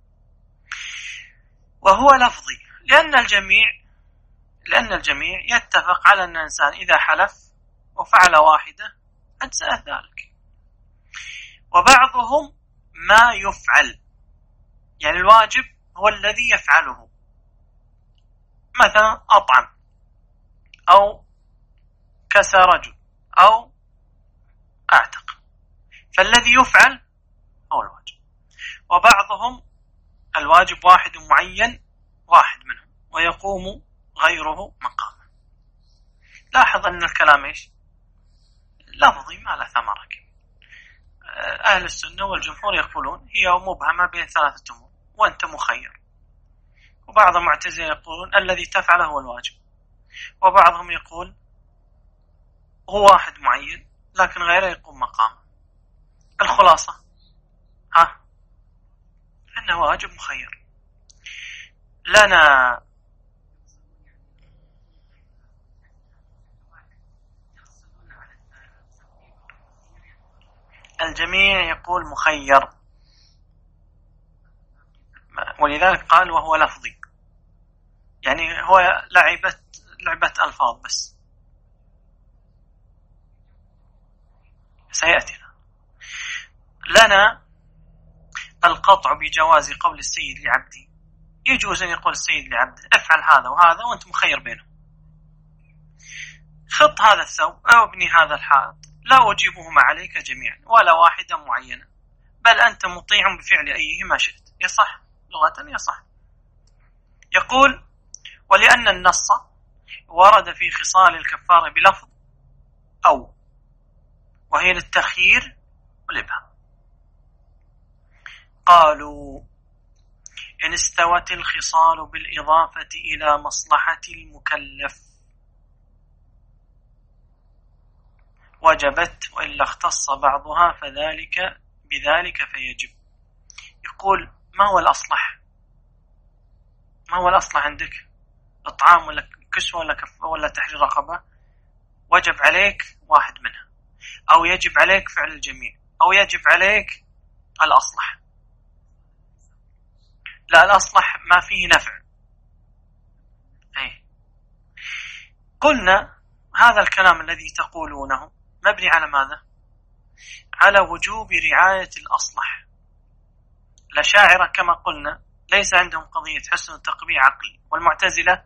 وهو لفظي، لأن الجميع لأن الجميع يتفق على أن الإنسان إذا حلف وفعل واحدة أجزأ ذلك. وبعضهم ما يفعل، يعني الواجب هو الذي يفعله، مثلا أطعم أو كسى رجل أو أعتق، فالذي يفعل هو الواجب. وبعضهم الواجب واحد معين، واحد منهم، ويقوم غيره مقامه. لاحظ أن الكلام إيش؟ لفظي ما له ثمرة. أهل السنة والجمهور يقولون هي مبهمة بين ثلاثة أمور وأنت مخير. وبعض المعتزلة يقولون الذي تفعله هو الواجب. وبعضهم يقول هو واحد معين لكن غيره يقوم مقامه. الخلاصة ها أنه واجب مخير. لنا الجميع يقول مخير، ولذلك قال وهو لفظي، يعني هو لعبة لعبة ألفاظ بس. سيأتينا لنا القطع بجواز قول السيد لعبدي. يجوز أن يقول السيد لعبده افعل هذا وهذا وأنت مخير بينهم، خط هذا الثوب أو ابني هذا الحائط، لا أجيبهما عليك جميعا ولا واحدا معينا، بل أنت مطيع بفعل أيهما شئت. يصح لغة يصح. يقول ولأن النص ورد في خصال الكفارة بلفظ أو، وهي للتخيير والإبهام. قالوا إن استوت الخصال بالإضافة إلى مصلحة المكلف وجبت، وإلا اختص بعضها فذلك بذلك فيجب. يقول ما هو الأصلح؟ ما هو الأصلح عندك؟ إطعام ولا كسوة ولا كف ولا تحرير رقبة؟ وجب عليك واحد منها، أو يجب عليك فعل الجميع، أو يجب عليك الأصلح. لا، الأصلح ما فيه نفع. أي قلنا هذا الكلام الذي تقولونه مبني على ماذا؟ على وجوب رعاية الأصلح. الأشاعرة كما قلنا ليس عندهم قضية حسن التقبيح عقلي، والمعتزلة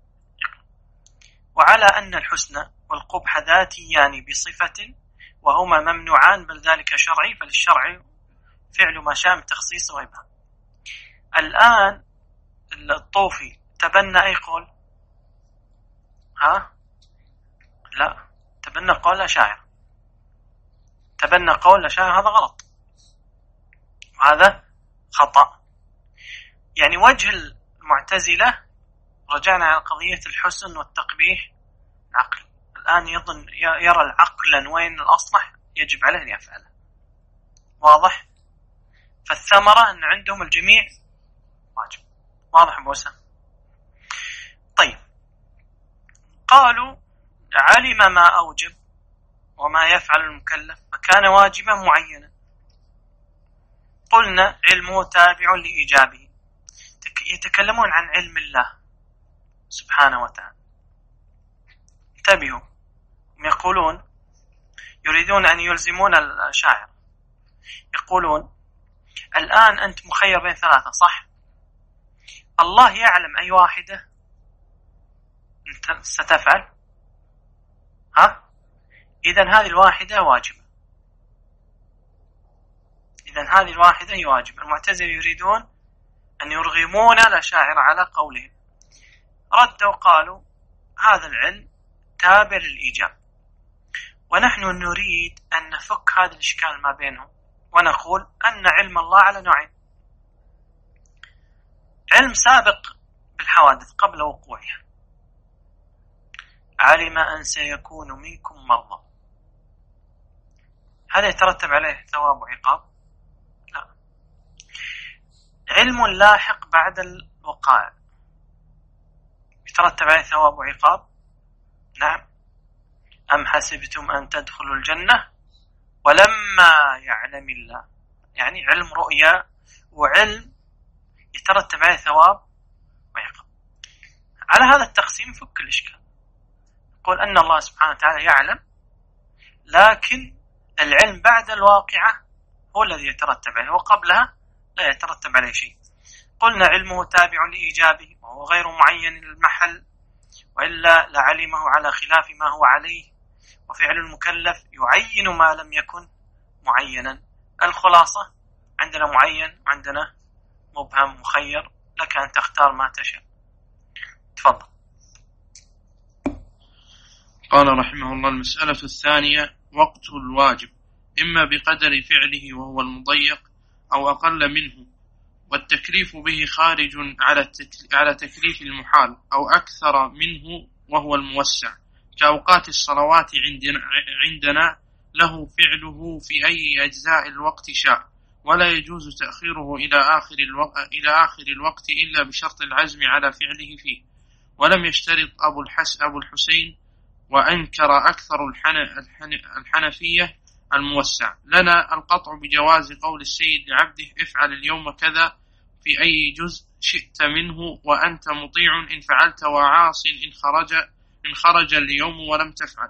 وعلى أن الحسن والقبح ذاتيان بصفة وهما ممنوعان، بل ذلك شرعي، فللشرع فعل ما شاء من تخصيص وإبهام. الآن الطوفي تبنى أي قول؟ ها؟ لا، تبنى قول الأشاعرة، تبنى قول الأشاعرة، هذا غلط وهذا خطأ. يعني وجه المعتزلة رجعنا على قضية الحسن والتقبيح العقل، الآن يظن يرى العقل وين الأصلح يجب عليه أن يفعله. واضح؟ فالثمرة أن عندهم الجميع واجب. واضح موسى؟ طيب، قالوا علم ما أوجب وما يفعل المكلف فكان واجبا معينا. قلنا علمه تابع لإيجابه. يتكلمون عن علم الله سبحانه وتعالى. انتبهوا، يقولون يريدون أن يلزمون الشاعر، يقولون الآن أنت مخير بين ثلاثة، صح؟ الله يعلم أي واحدة أنت ستفعل، ها؟ إذن هذه الواحدة واجبة، إذن هذه الواحدة هي واجبة. المعتزلة يريدون أن يرغمون الأشاعرة على قولهم، ردوا قالوا هذا العلم تابع للإيجاب، ونحن نريد أن نفك هذا الإشكال ما بينهم ونقول أن علم الله على نوعين: علم سابق بالحوادث قبل وقوعها، علم أن سيكون منكم مرضى، هذا يترتب عليه ثواب وعقاب؟ لا. علم لاحق بعد الوقائع يترتب عليه ثواب وعقاب؟ نعم. أم حسبتم أن تدخلوا الجنة ولما يعلم الله، يعني علم رؤيا وعلم يترتب عليه ثواب وعقاب. على هذا التقسيم فك الإشكال، يقول أن الله سبحانه وتعالى يعلم، لكن العلم بعد الواقعة هو الذي يترتب عليه، وقبلها لا يترتب عليه شيء. قلنا علمه تابع لإيجابه وهو غير معين المحل، وإلا لعلمه على خلاف ما هو عليه، وفعل المكلف يعين ما لم يكن معينا. الخلاصة عندنا معين وعندنا مبهم مخير، لك أن تختار ما تشاء. تفضل. قال رحمه الله: المسألة الثانية وقت الواجب إما بقدر فعله وهو المضيق أو أقل منه، والتكليف به خارج على تكليف المحال أو أكثر منه وهو الموسع، كأوقات الصلوات عندنا, عندنا له فعله في أي أجزاء الوقت شاء، ولا يجوز تأخيره إلى آخر الوقت, إلى آخر الوقت إلا بشرط العزم على فعله فيه. ولم يشترط أبو, الحس أبو الحسين وأنكر أكثر الحن الحن الحنفية الموسع. لنا القطع بجواز قول السيد لعبده افعل اليوم كذا في أي جزء شئت منه وأنت مطيع إن فعلت وعاص إن خرج إن خرج اليوم ولم تفعل.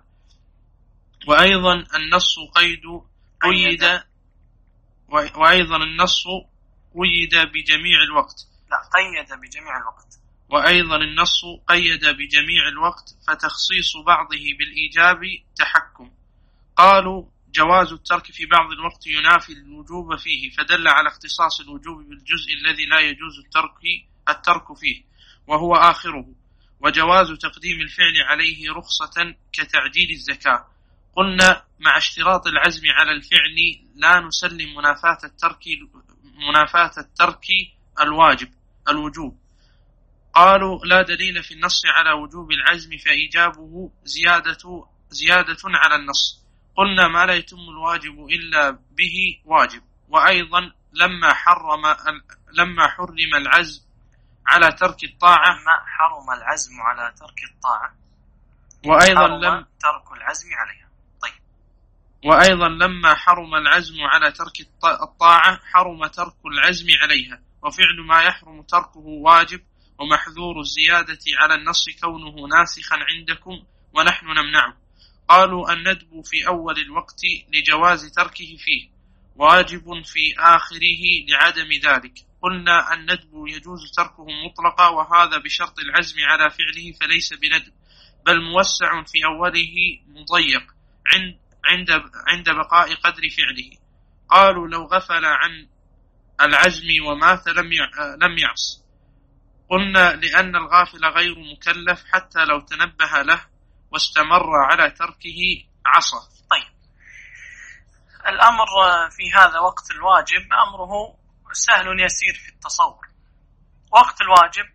وأيضا النص قيد قيد وأيضا النص قيد بجميع الوقت لا قيد بجميع الوقت وأيضا النص قيد بجميع الوقت فتخصيص بعضه بالإيجاب تحكم. قالوا جواز الترك في بعض الوقت ينافي الوجوب فيه، فدل على اختصاص الوجوب بالجزء الذي لا يجوز الترك الترك فيه وهو آخره. وجواز تقديم الفعل عليه رخصة كتعجيل الزكاة. قلنا مع اشتراط العزم على الفعل لا نسلم منافاة الترك منافاة الترك الواجب الوجوب. قالوا لا دليل في النص على وجوب العزم فإيجابه زيادة زيادة على النص. قلنا ما لا يتم الواجب إلا به واجب. وأيضا لما حرم لما حرم العزم على ترك الطاعة لما حرم العزم على ترك الطاعة وأيضا لم ترك العزم عليها. طيب وأيضا لما حرم العزم على ترك الطاعة حرم ترك العزم عليها. وفعل ما يحرم تركه واجب. ومحذور الزيادة على النص كونه ناسخا عندكم ونحن نمنعه. قالوا الندب في أول الوقت لجواز تركه فيه واجب في آخره لعدم ذلك. قلنا الندب يجوز تركه مطلقا وهذا بشرط العزم على فعله فليس بندب بل موسع في أوله مضيق عند عند عند بقاء قدر فعله. قالوا لو غفل عن العزم ومات لم لم يعص. قلنا لأن الغافل غير مكلف حتى لو تنبه له واستمر على تركه عصى. طيب الأمر في هذا وقت الواجب أمره سهل يسير في التصور. وقت الواجب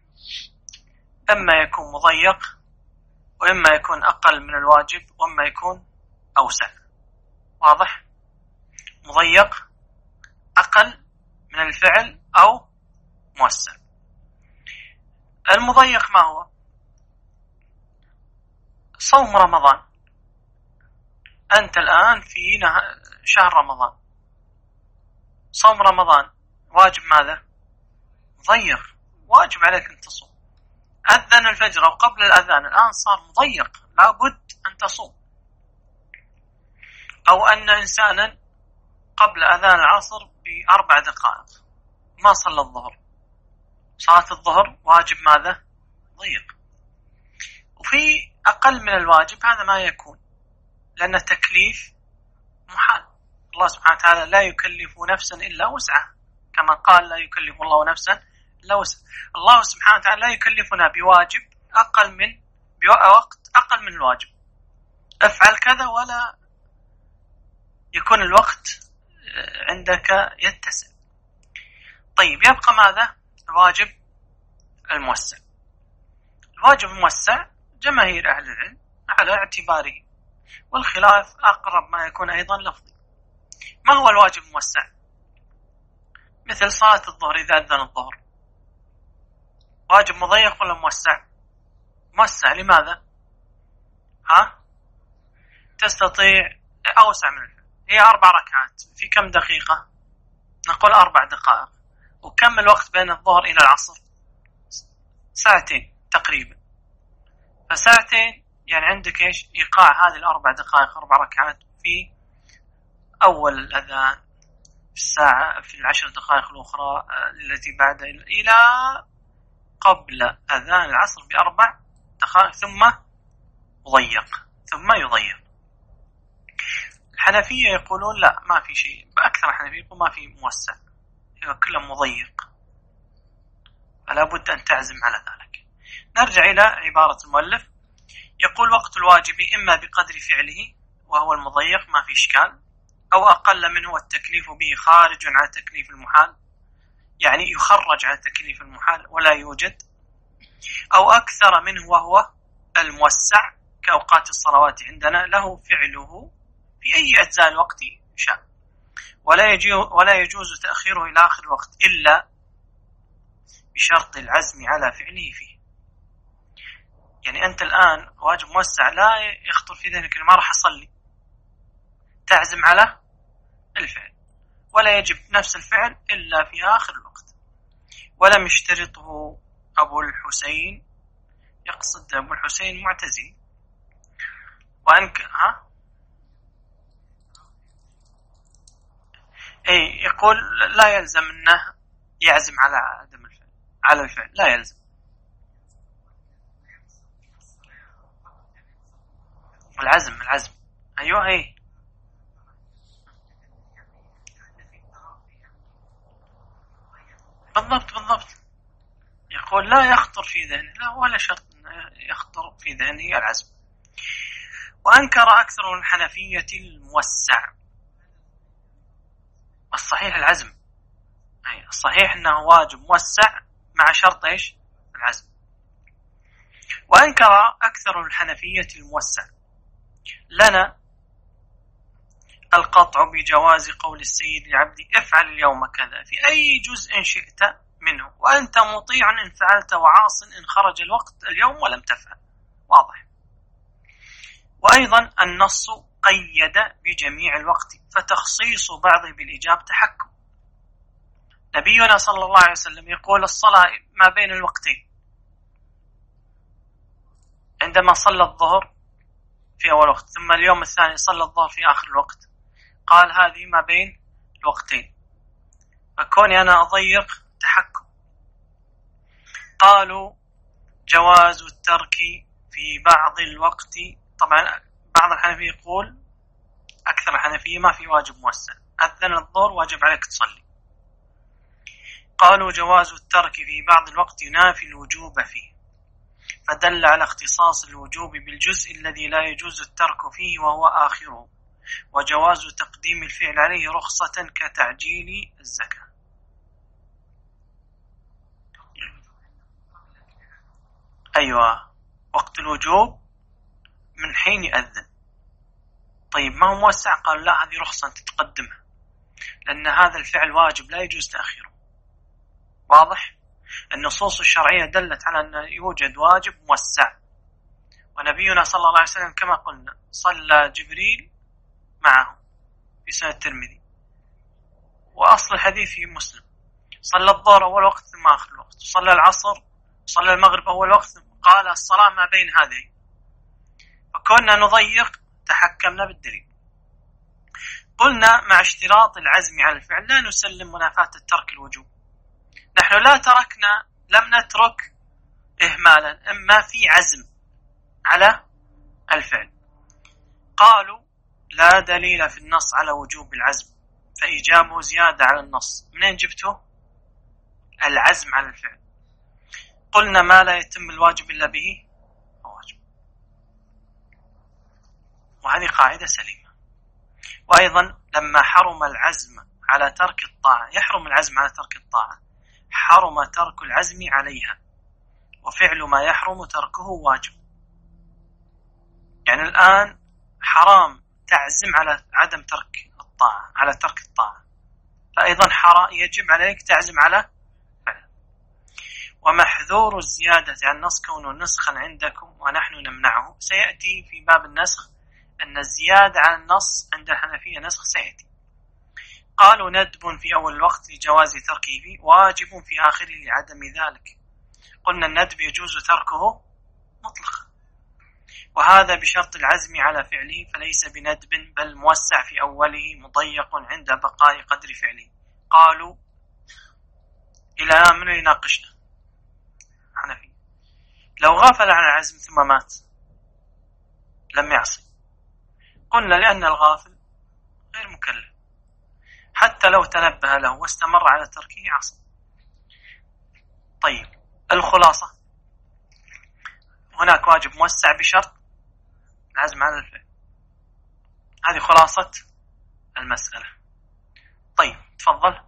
إما يكون مضيق وإما يكون أقل من الواجب وإما يكون أوسع. واضح؟ مضيق أقل من الفعل أو موسع. المضيق ما هو؟ صوم رمضان. أنت الآن في شهر رمضان. صوم رمضان واجب ماذا؟ مضيق، واجب عليك أن تصوم. أذن الفجر أو قبل الأذان الآن صار مضيق، لابد أن تصوم. أو أن إنسانا قبل أذان العصر بأربع دقائق ما صلى الظهر، صلاة الظهر واجب ماذا؟ ضيق. وفي أقل من الواجب هذا ما يكون، لأن التكليف محال. الله سبحانه وتعالى لا يكلف نفسا إلا وسعها، كما قال لا يكلف الله نفسا إلا وسعها. الله سبحانه وتعالى لا يكلفنا بواجب أقل من بوقت أقل من الواجب. افعل كذا ولا يكون الوقت عندك يتسع. طيب يبقى ماذا؟ الواجب الموسع. الواجب الموسع جماهير أهل العلم على اعتباره، والخلاف أقرب ما يكون أيضا لفظي. ما هو الواجب الموسع؟ مثل صلاة الظهر إذا أذن الظهر، واجب مضيق ولا موسع؟ موسع. لماذا؟ ها؟ تستطيع أوسع من الفعل. هي أربع ركعات في كم دقيقة؟ نقول أربع دقائق. وكم الوقت بين الظهر إلى العصر؟ ساعتين تقريبا. فساعتين يعني عندك إيش؟ إيقاع هذه الأربع دقائق أربع ركعات في أول الأذان، في الساعة في العشر دقائق الأخرى التي بعد إلى قبل أذان العصر بأربع دقائق ثم يضيق ثم يضيق. الحنفية يقولون لا، ما في شيء. بأكثر الحنفية يقول ما في موسع، هو كله مضيق، فلا بد أن تعزم على ذلك. نرجع إلى عبارة المؤلف. يقول وقت الواجب إما بقدر فعله وهو المضيق ما في إشكال، أو أقل منه والتكليف به خارج عن تكليف المحال، يعني يخرج عن تكليف المحال ولا يوجد، أو أكثر منه وهو الموسع كأوقات الصلوات عندنا له فعله في أي أجزاء الوقت شاء، ولا يجوز ولا يجوز تأخيره إلى آخر الوقت إلا بشرط العزم على فعله فيه. يعني أنت الآن واجب موسع لا يخطر في ذهنك ما راح أصلي، تعزم على الفعل، ولا يجب نفس الفعل إلا في آخر الوقت. ولم يشترطه أبو الحسين، يقصد أبو الحسين معتزلي، وأنك ها أي يقول لا يلزم أنه يعزم على عدم الفعل، على الفعل لا يلزم. العزم العزم أيوه أي بالضبط بالضبط. يقول لا يخطر في ذهنه، لا ولا شرط يخطر في ذهنه العزم. وأنكر أكثر الحنفية الموسع. الصحيح العزم، أي الصحيح أنه واجب موسع مع شرط إيش؟ العزم. وأنكر أكثر الحنفية الموسع لنا القطع بجواز قول السيد لعبدي افعل اليوم كذا في أي جزء شئت منه، وأنت مطيع إن فعلت وعاص إن خرج الوقت اليوم ولم تفعل. واضح. وأيضا النص قيد بجميع الوقت، فتخصيص بعضه بالإجابة تحكم. نبينا صلى الله عليه وسلم يقول الصلاة ما بين الوقتين، عندما صلى الظهر في أول وقت، ثم اليوم الثاني صلى الظهر في آخر الوقت، قال هذه ما بين الوقتين، فكوني أنا أضيق تحكم. قالوا جواز الترك في بعض الوقت، طبعا بعض الحنفية يقول أكثر الحنفية ما في واجب موسع، أذن الظهر واجب عليك تصلي. قالوا جواز الترك في بعض الوقت ينافي الوجوب فيه، فدل على اختصاص الوجوب بالجزء الذي لا يجوز الترك فيه وهو آخره، وجواز تقديم الفعل عليه رخصة كتعجيل الزكاة. أيوة وقت الوجوب من حين يأذن. طيب ما هو موسع؟ قال لا هذه رخصة تتقدمها، لأن هذا الفعل واجب لا يجوز تأخيره. واضح؟ النصوص الشرعية دلت على أن يوجد واجب موسع، ونبينا صلى الله عليه وسلم كما قلنا صلى جبريل معه في سنة الترمذي، وأصل الحديث في مسلم، صلى الظهر أول وقت ثم آخر الوقت، صلى العصر، صلى المغرب أول وقت، قال الصلاة ما بين هذه، فكنا نضيق تحكمنا بالدليل. قلنا مع اشتراط العزم على الفعل لا نسلم منافاة الترك الوجوب. نحن لا تركنا، لم نترك إهمالا، إما في عزم على الفعل. قالوا لا دليل في النص على وجوب العزم، فإيجابه زيادة على النص. منين جبته؟ العزم على الفعل. قلنا ما لا يتم الواجب إلا به هو واجب، وهذه قاعدة سليمة. وأيضا لما حرم العزم على ترك الطاعة، يحرم العزم على ترك الطاعة، حرم ترك العزم عليها، وفعل ما يحرم تركه واجب. يعني الآن حرام تعزم على عدم ترك الطاعة، على ترك الطاعة، فأيضا حرام يجب عليك تعزم على فعل. ومحذور الزيادة عن النص كونه نسخا عندكم ونحن نمنعه. سيأتي في باب النسخ أن الزيادة عن النص عند الحنفية نسخ سيأتي. قالوا ندب في أول الوقت لجواز تركه فيه، واجب في آخره لعدم ذلك. قلنا الندب يجوز تركه مطلق، وهذا بشرط العزم على فعله، فليس بندب بل موسع في أوله مضيق عند بقاء قدر فعله. قالوا إلى من يناقشنا حنفي لو غافل عن العزم ثم مات لم يعصي. قلنا لأن الغافل غير مكلف، حتى لو تنبه له واستمر على تركه عصى. طيب الخلاصة هناك واجب موسع بشرط العزم على الفعل. هذه خلاصة المسألة. طيب تفضل.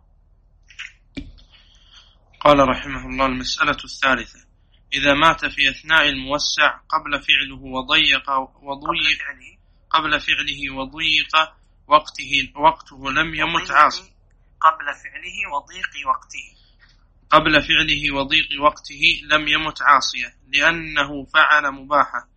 قال رحمه الله المسألة الثالثة: إذا مات في أثناء الموسع قبل فعله وضيق وضيق قبل فعله وضيق وقته وقته لم يمت عاصي. قبل فعله وضيق وقته قبل فعله وضيق وقته لم يمت عاصيا، لأنه فعل مباحة،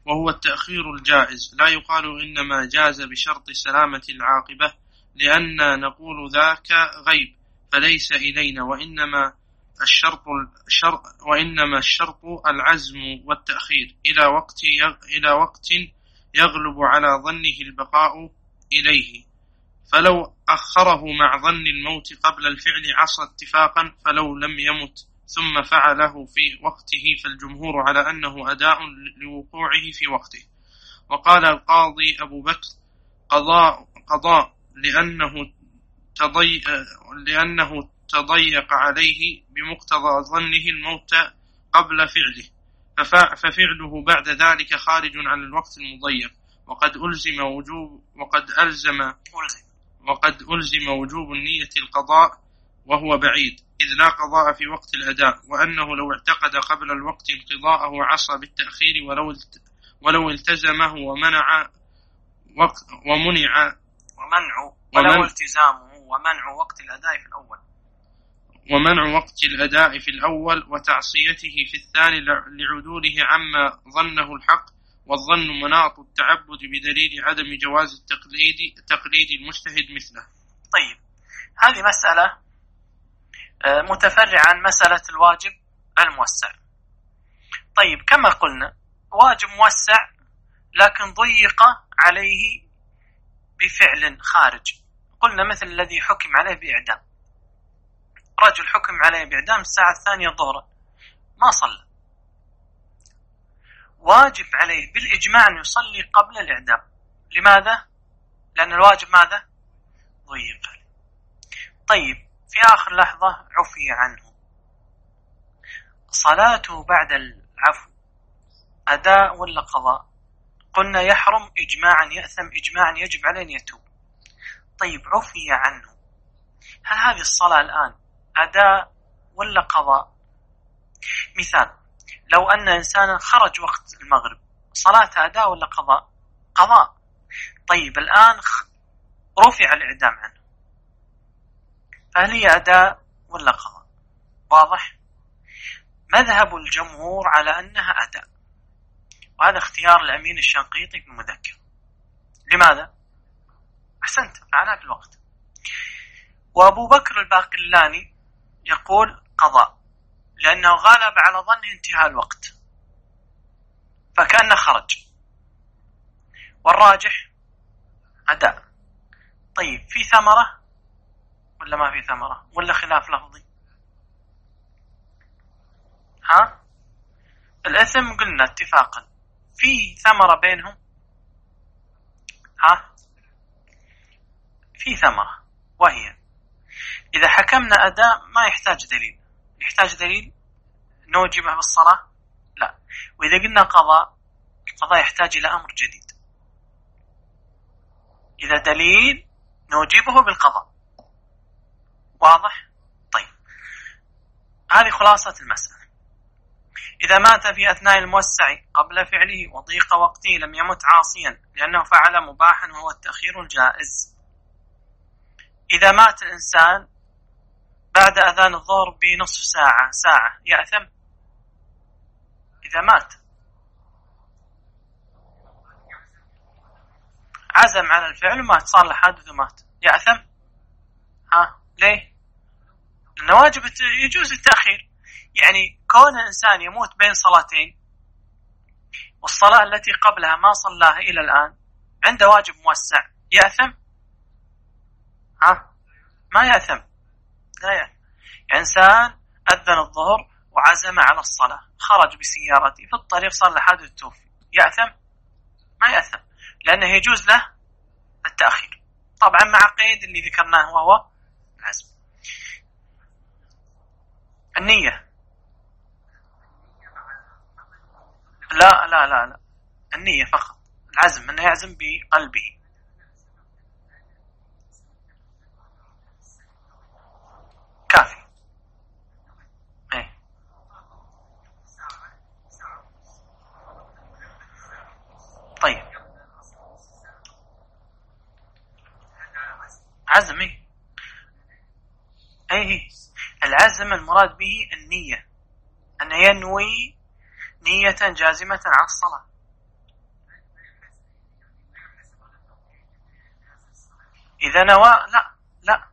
وهو التأخير الجائز، لا يقال إنما جاز بشرط سلامة العاقبة، لأن نقول ذاك غيب فليس إلينا، وإنما الشرط الشرط وإنما الشرط العزم والتأخير إلى وقت إلى وقت يغلب على ظنه البقاء إليه، فلو أخره مع ظن الموت قبل الفعل عصى اتفاقا، فلو لم يمت ثم فعله في وقته فالجمهور على أنه أداء لوقوعه في وقته. وقال القاضي أبو بكر قضاء قضاء لأنه تضي لأنه تضيق عليه بمقتضى ظنه الموت قبل فعله، ففعله بعد ذلك خارج عن الوقت المضيق، وقد ألزم وجوب وقد ألزم وقد ألزم وجوب النية القضاء وهو بعيد، إذ لا قضاء في وقت الأداء، وأنه لو اعتقد قبل الوقت انقضاءه عصى بالتأخير ولو ولو التزمه ومنع وقت ومنع ومنع ولو التزامه ومنع وقت الأداء في الأول ومنع وقت الأداء في الأول وتعصيته في الثاني لعدوله عما ظنه الحق، والظن مناط التعبد بدليل عدم جواز التقليد تقليد المجتهد مثله. طيب، هذه مسألة متفرعة عن مسألة الواجب الموسع. طيب، كما قلنا واجب موسع لكن ضيق عليه بفعل خارج، قلنا مثل الذي حكم عليه بإعدام، رجل حكم عليه بإعدام الساعة الثانية ظهرا ما صلى، واجب عليه بالإجماع أن يصلي قبل الإعدام. لماذا؟ لأن الواجب ماذا؟ ضيق عليه. طيب، في آخر لحظة عفي عنه، صلاته بعد العفو أداء ولا قضاء؟ قلنا يحرم إجماعا، يأثم إجماعا، يجب عليه أن يتوب. طيب، عفي عنه، هل هذه الصلاة الآن أداء ولا قضاء؟ مثال، لو أن إنسانا خرج وقت المغرب، صلاة أداء ولا قضاء؟ قضاء. طيب، الآن رفع الإعدام عنه، فهل هي أداء ولا قضاء؟ واضح؟ مذهب الجمهور على أنها أداء، وهذا اختيار الأمين الشنقيطي في المذكر. لماذا؟ أحسنت، فعلها في الوقت. وأبو بكر الباقلاني يقول قضاء، لأنه غالب على ظن انتهاء الوقت فكأنه خرج، والراجح أداء. طيب، في ثمرة ولا ما في ثمرة ولا خلاف لفظي؟ ها؟ الإثم قلنا اتفاقا، في ثمرة بينهم؟ ها؟ في ثمرة، وهي إذا حكمنا أداء ما يحتاج دليل، يحتاج دليل نوجبه بالصلاة؟ لا. وإذا قلنا قضاء، القضاء يحتاج إلى أمر جديد، إذا دليل نوجبه بالقضاء. واضح؟ طيب، هذه خلاصة المسألة. إذا مات في أثناء الموسع قبل فعله وضيق وقته لم يمت عاصيا، لأنه فعل مباحا وهو التأخير الجائز. إذا مات الإنسان بعد أذان الظهر بنصف ساعة ساعة يأثم؟ إذا مات عزم على الفعل ومات، صار له حادث ومات، يأثم؟ ها؟ ليه؟ لأن واجب يجوز التأخير. يعني كون الإنسان يموت بين صلاتين والصلاة التي قبلها ما صلاها إلى الآن عنده واجب موسع، يأثم؟ ها؟ ما يأثم، لا يأثم. يعني إنسان أذن الظهر وعزم على الصلاة، خرج بسيارته في الطريق صار له حادث توفي، يأثم؟ ما يأثم، لأنه يجوز له التأخير، طبعا مع قيد اللي ذكرناه وهو العزم. النية لا لا لا لا النية فقط، العزم أنه يعزم بقلبه. كافي. ايه طيب، عزم ايه ايه العزم المراد به النية، أن ينوي نية جازمة على الصلاة. إذا نوى لا لا.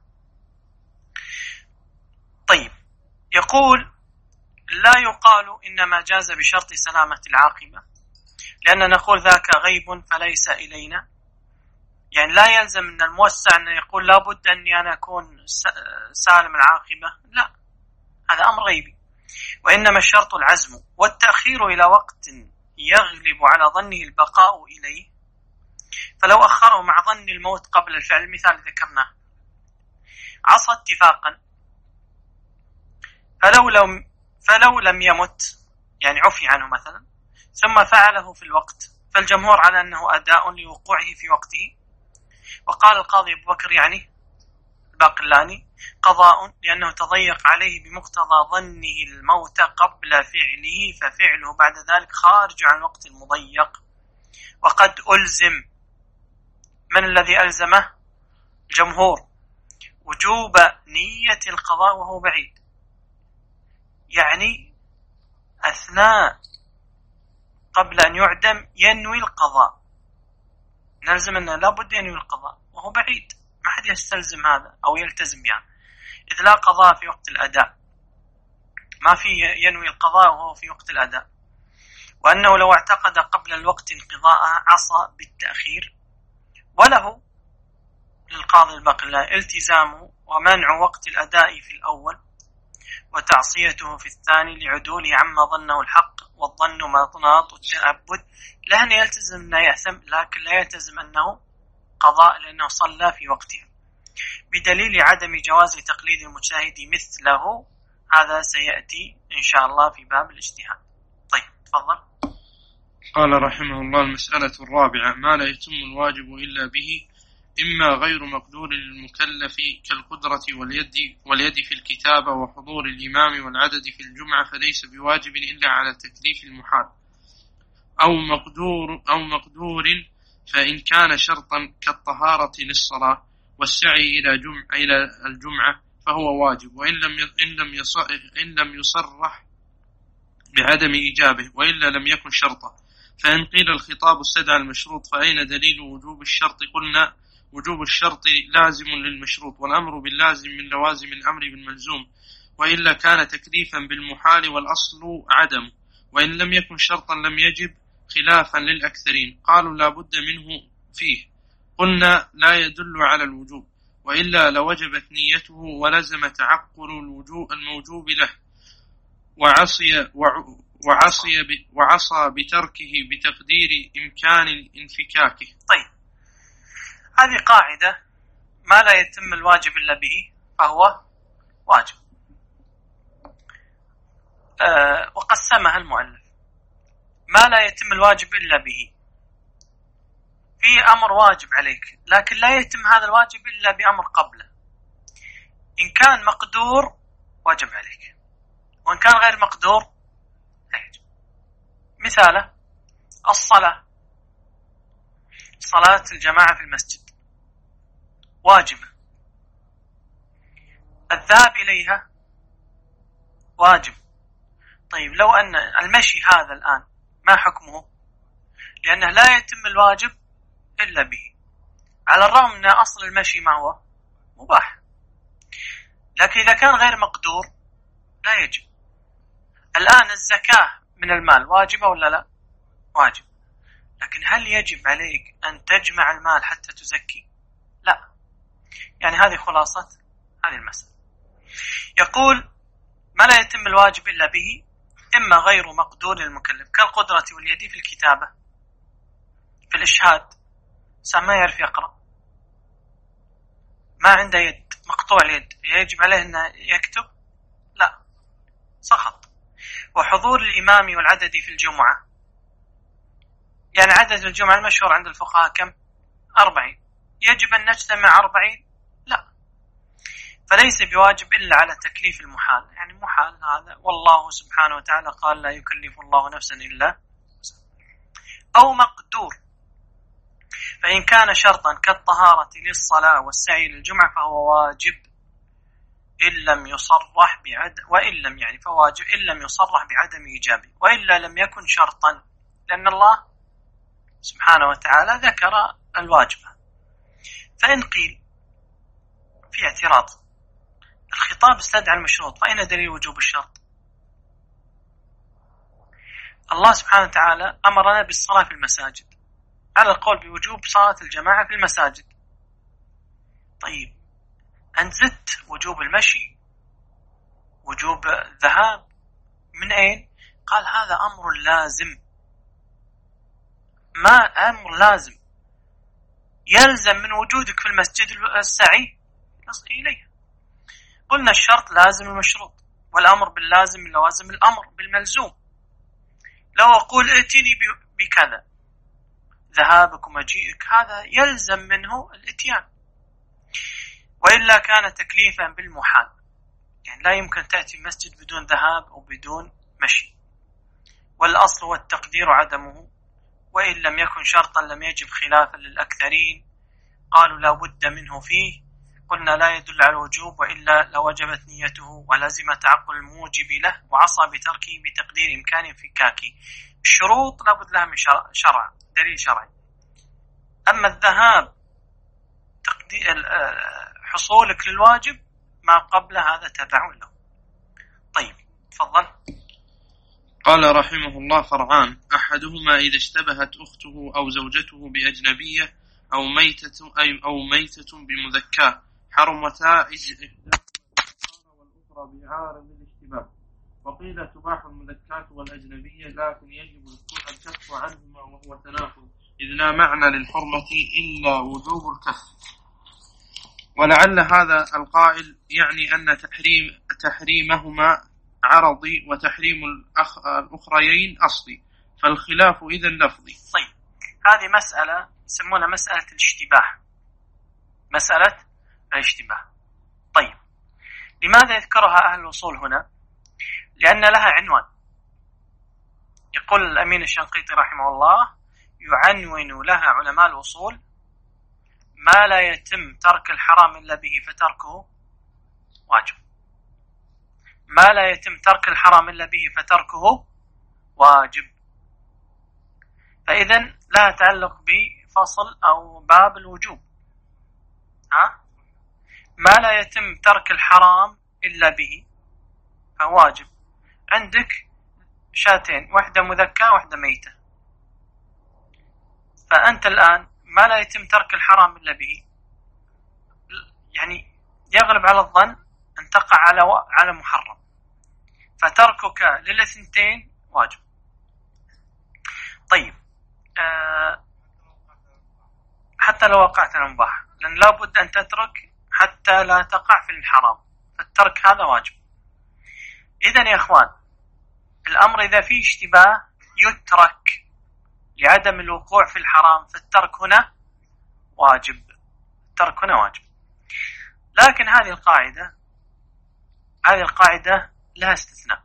طيب، يقول لا يقال إنما جاز بشرط سلامة العاقبة، لأن نقول ذاك غيب فليس إلينا. يعني لا يلزم من الموسع أن يقول لابد أني أنا أكون سالم العاقبة، لا، هذا أمر غيبي. وإنما الشرط العزم والتأخير إلى وقت يغلب على ظنه البقاء إليه، فلو أخره مع ظن الموت قبل الفعل، المثال ذكرناه، عصى اتفاقا فلو لم, فلو لم يمت، يعني عفي عنه مثلا، ثم فعله في الوقت، فالجمهور على أنه أداء لوقوعه في وقته. وقال القاضي أبو بكر يعني الباقلاني قضاء، لأنه تضيق عليه بمقتضى ظنه الموت قبل فعله، ففعله بعد ذلك خارج عن الوقت المضيق. وقد ألزم، من الذي ألزمه؟ الجمهور، وجوب نية القضاء وهو بعيد، يعني أثناء قبل أن يعدم ينوي القضاء، نلزم أنه لابد ينوي القضاء وهو بعيد، ما حد يستلزم هذا أو يلتزم يعني، إذ لا قضاء في وقت الأداء، ما في ينوي القضاء وهو في وقت الأداء. وأنه لو اعتقد قبل الوقت انقضاءها عصى بالتأخير، وله للقاضي الباقلاني التزامه ومنع وقت الأداء في الأول وتعصيته في الثاني لعدوله عما ظنه الحق، والظن مطناط التأبد، لأن يلتزم أنه يأثم، لكن لا يلتزم أنه قضاء لأنه صلى في وقته، بدليل عدم جواز تقليد المجتهد مثله. هذا سيأتي إن شاء الله في باب الاجتهاد. طيب تفضل. قال رحمه الله: المسألة الرابعة: ما لا يتم الواجب إلا به، إما غير مقدور للمكلف كالقدرة واليد, واليد في الكتابة وحضور الإمام والعدد في الجمعة، فليس بواجب إلا على تكليف المحال، أو مقدور, أو مقدور فإن كان شرطا كالطهارة للصلاة والسعي إلى جمع إلى الجمعة فهو واجب، وإن لم إن لم إن لم يصرح بعدم إيجابه، وإلا لم يكن شرطا. فإن قيل الخطاب استدعى المشروط، فأين دليل وجوب الشرط؟ قلنا: وجوب الشرط لازم للمشروط، والأمر باللازم من لوازم الأمر بالملزوم، وإلا كان تكليفا بالمحال، والأصل عدم، وإن لم يكن شرطا لم يجب، خلافا للأكثرين قالوا لا بد منه فيه. قلنا: لا يدل على الوجوب، وإلا لوجبت نيته ولزم تعقل الوجوب الموجوب له، وعصي وعصي وعصى بتركه بتقدير إمكان انفكاكه. طيب، هذه قاعدة: ما لا يتم الواجب إلا به فهو واجب. أه وقسمها المؤلف: ما لا يتم الواجب إلا به، في أمر واجب عليك لكن لا يتم هذا الواجب إلا بأمر قبله، إن كان مقدور واجب عليك، وإن كان غير مقدور لا يجب. مثاله الصلاة، صلاة الجماعة في المسجد واجبة، الذهاب إليها واجب. طيب، لو أن المشي هذا الآن ما حكمه؟ لأنه لا يتم الواجب إلا به، على الرغم أن أصل المشي ما هو مباح، لكن إذا كان غير مقدور لا يجب. الآن الزكاة من المال واجبة ولا لا؟ واجب، لكن هل يجب عليك أن تجمع المال حتى تزكي؟ لا. يعني هذه خلاصة هذه المسألة. يقول: ما لا يتم الواجب إلا به، إما غير مقدور للمكلف كالقدرة واليد في الكتابة، في الإشهاد، ما يعرف يقرأ، ما عنده يد، مقطوع اليد، يجب عليه أن يكتب؟ لا، سقط. وحضور الإمام والعدد في الجمعة، يعني عدد الجمعة المشهور عند الفقهاء كم؟ أربعين، يجب أن نجتمع أربعين؟ لا، فليس بواجب إلا على تكليف المحال، يعني محال هذا، والله سبحانه وتعالى قال: لا يكلف الله نفسا إلا، أو مقدور، فإن كان شرطا كالطهارة للصلاة والسعي للجمعة فهو واجب، إن لم يصرح بعد وإن لم يعني فواجب إن لم يصرح بعدم إيجابه، وإلا لم يكن شرطا، لأن الله سبحانه وتعالى ذكر الواجب. فإن قيل في اعتراض. الخطاب استدعى المشروط، فأين دليل وجوب الشرط؟ الله سبحانه وتعالى أمرنا بالصلاة في المساجد، على القول بوجوب صلاة الجماعة في المساجد. طيب أنت زدت وجوب المشي، وجوب الذهاب، من أين؟ قال هذا أمر لازم، ما أمر لازم يلزم من وجودك في المسجد السعي إليه. قلنا الشرط لازم المشروط، والأمر باللازم من لوازم الأمر بالملزوم. لو أقول ائتني بكذا، ذهابك ومجيئك هذا يلزم منه الاتيان، وإلا كان تكليفا بالمحال، يعني لا يمكن تأتي المسجد بدون ذهاب أو بدون مشي. والأصل والتقدير عدمه، وإن لم يكن شرطا لم يجب خلافا للأكثرين، قالوا لا بد منه فيه، قلنا لا يدل على الوجوب، وإلا لوجبت نيته ولزم تعقل الموجب له، وعصى بتركه بتقدير إمكان فكاكي. الشروط لابد لها من شرع، دليل شرعي. أما الذهاب حصولك للواجب ما قبل هذا تبع له. طيب تفضل. قال رحمه الله: فرعان: أحدهما إذا اشتبهت أخته أو زوجته بأجنبية أو ميتة أو ميتة بمذكاة حرمتا إحداهما والأخرى بعارض الاشتباه. وقيل تباح المذكاة والأجنبية، لكن يجب الكف عنهما وهو تناقض، إذ لا معنى للحرمة إلا وجوب الكف. ولعل هذا القائل يعني أن تحريم تحريمهما عرضي وتحريم الأخ... الأخريين أصلي، فالخلاف إذن لفظي. طيب هذه مسألة يسمونها مسألة الاشتباه، مسألة الاشتباه. طيب لماذا يذكرها أهل الوصول هنا؟ لأن لها عنوان. يقول الأمين الشنقيطي رحمه الله: يعنون لها علماء الوصول ما لا يتم ترك الحرام إلا به فتركه واجب. ما لا يتم ترك الحرام إلا به فتركه واجب. فإذن لا تعلق بفصل أو باب الوجوب. ها؟ ما لا يتم ترك الحرام إلا به فواجب. عندك شاتين، واحدة مذكاة واحدة ميتة، فأنت الآن ما لا يتم ترك الحرام إلا به، يعني يغلب على الظن أن تقع على على محرم، فتركك للاثنتين واجب. طيب أه حتى لو وقعت على المباح، لأن لا بد أن تترك حتى لا تقع في الحرام، فالترك هذا واجب. إذن يا أخوان الأمر إذا فيه اشتباه يترك لعدم الوقوع في الحرام، فالترك هنا واجب، الترك هنا واجب. لكن هذه القاعدة هذه القاعدة لها استثناء،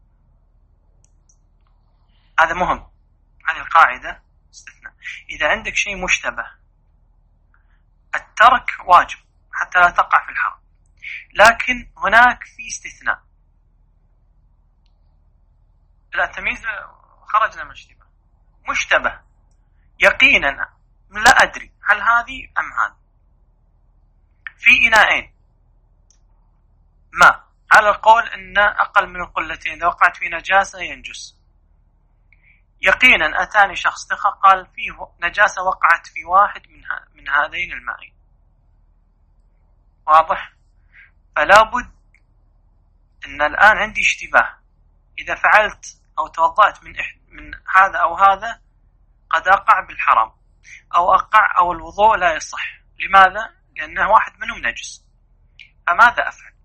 هذا مهم. هذه القاعدة استثناء. إذا عندك شيء مشتبه الترك واجب حتى لا تقع في الحرام، لكن هناك في استثناء. لا تمييز، خرجنا من اشتباه. مشتبه يقينا لا أدري هل هذه أم هذه. في إناءين ماء، على القول أن أقل من القلتين إذا وقعت في نجاسة ينجس. يقينا أتاني شخص ثقة قال فيه نجاسة وقعت في واحد من, من هذين المائين. واضح؟ فلا بد أن الآن عندي اشتباه، إذا فعلت أو توضأت من من هذا أو هذا قد أقع بالحرام، أو أقع أو الوضوء لا يصح. لماذا؟ لأنه واحد منهم نجس، فماذا أفعل؟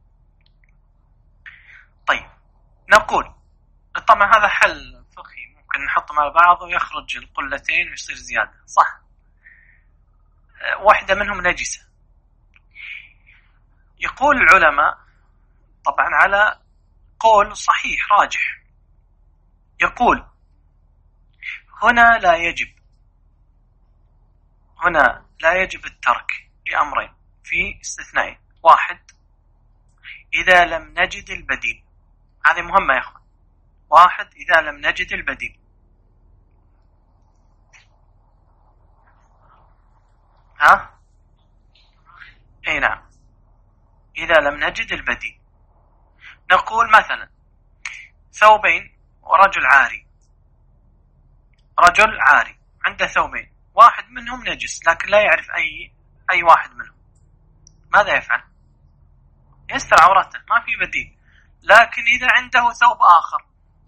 طيب نقول طبعا هذا حل فقهي، ممكن نحطهم على بعض ويخرج القلتين ويصير زيادة، صح؟ واحدة منهم نجسة. يقول العلماء طبعا على قول صحيح راجح، يقول هنا لا يجب هنا لا يجب الترك لأمرين في استثنائين. واحد، إذا لم نجد البديل، هذه مهمة يا أخوان. واحد، إذا لم نجد البديل. ها؟ أي نعم. إذا لم نجد البديل. نقول مثلا ثوبين ورجل عاري، رجل عاري عنده ثوبين، واحد منهم نجس لكن لا يعرف أي أي واحد منهم، ماذا يفعل؟ يستر عورته، ما في بديل. لكن إذا عنده ثوب آخر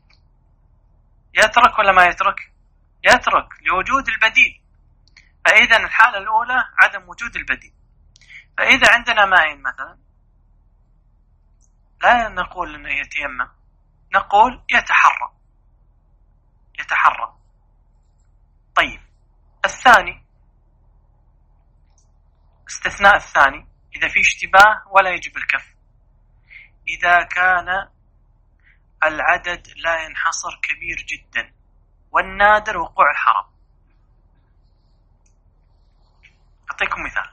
يترك ولا ما يترك؟ يترك لوجود البديل. فإذا الحالة الأولى عدم وجود البديل. فإذا عندنا ماء مثلا لا نقول أنه يتيمم، نقول يتحرى يتحرى. طيب الثاني، استثناء الثاني إذا في اشتباه ولا يجب الكف، إذا كان العدد لا ينحصر كبير جدا والنادر وقوع الحرام. أعطيكم مثال.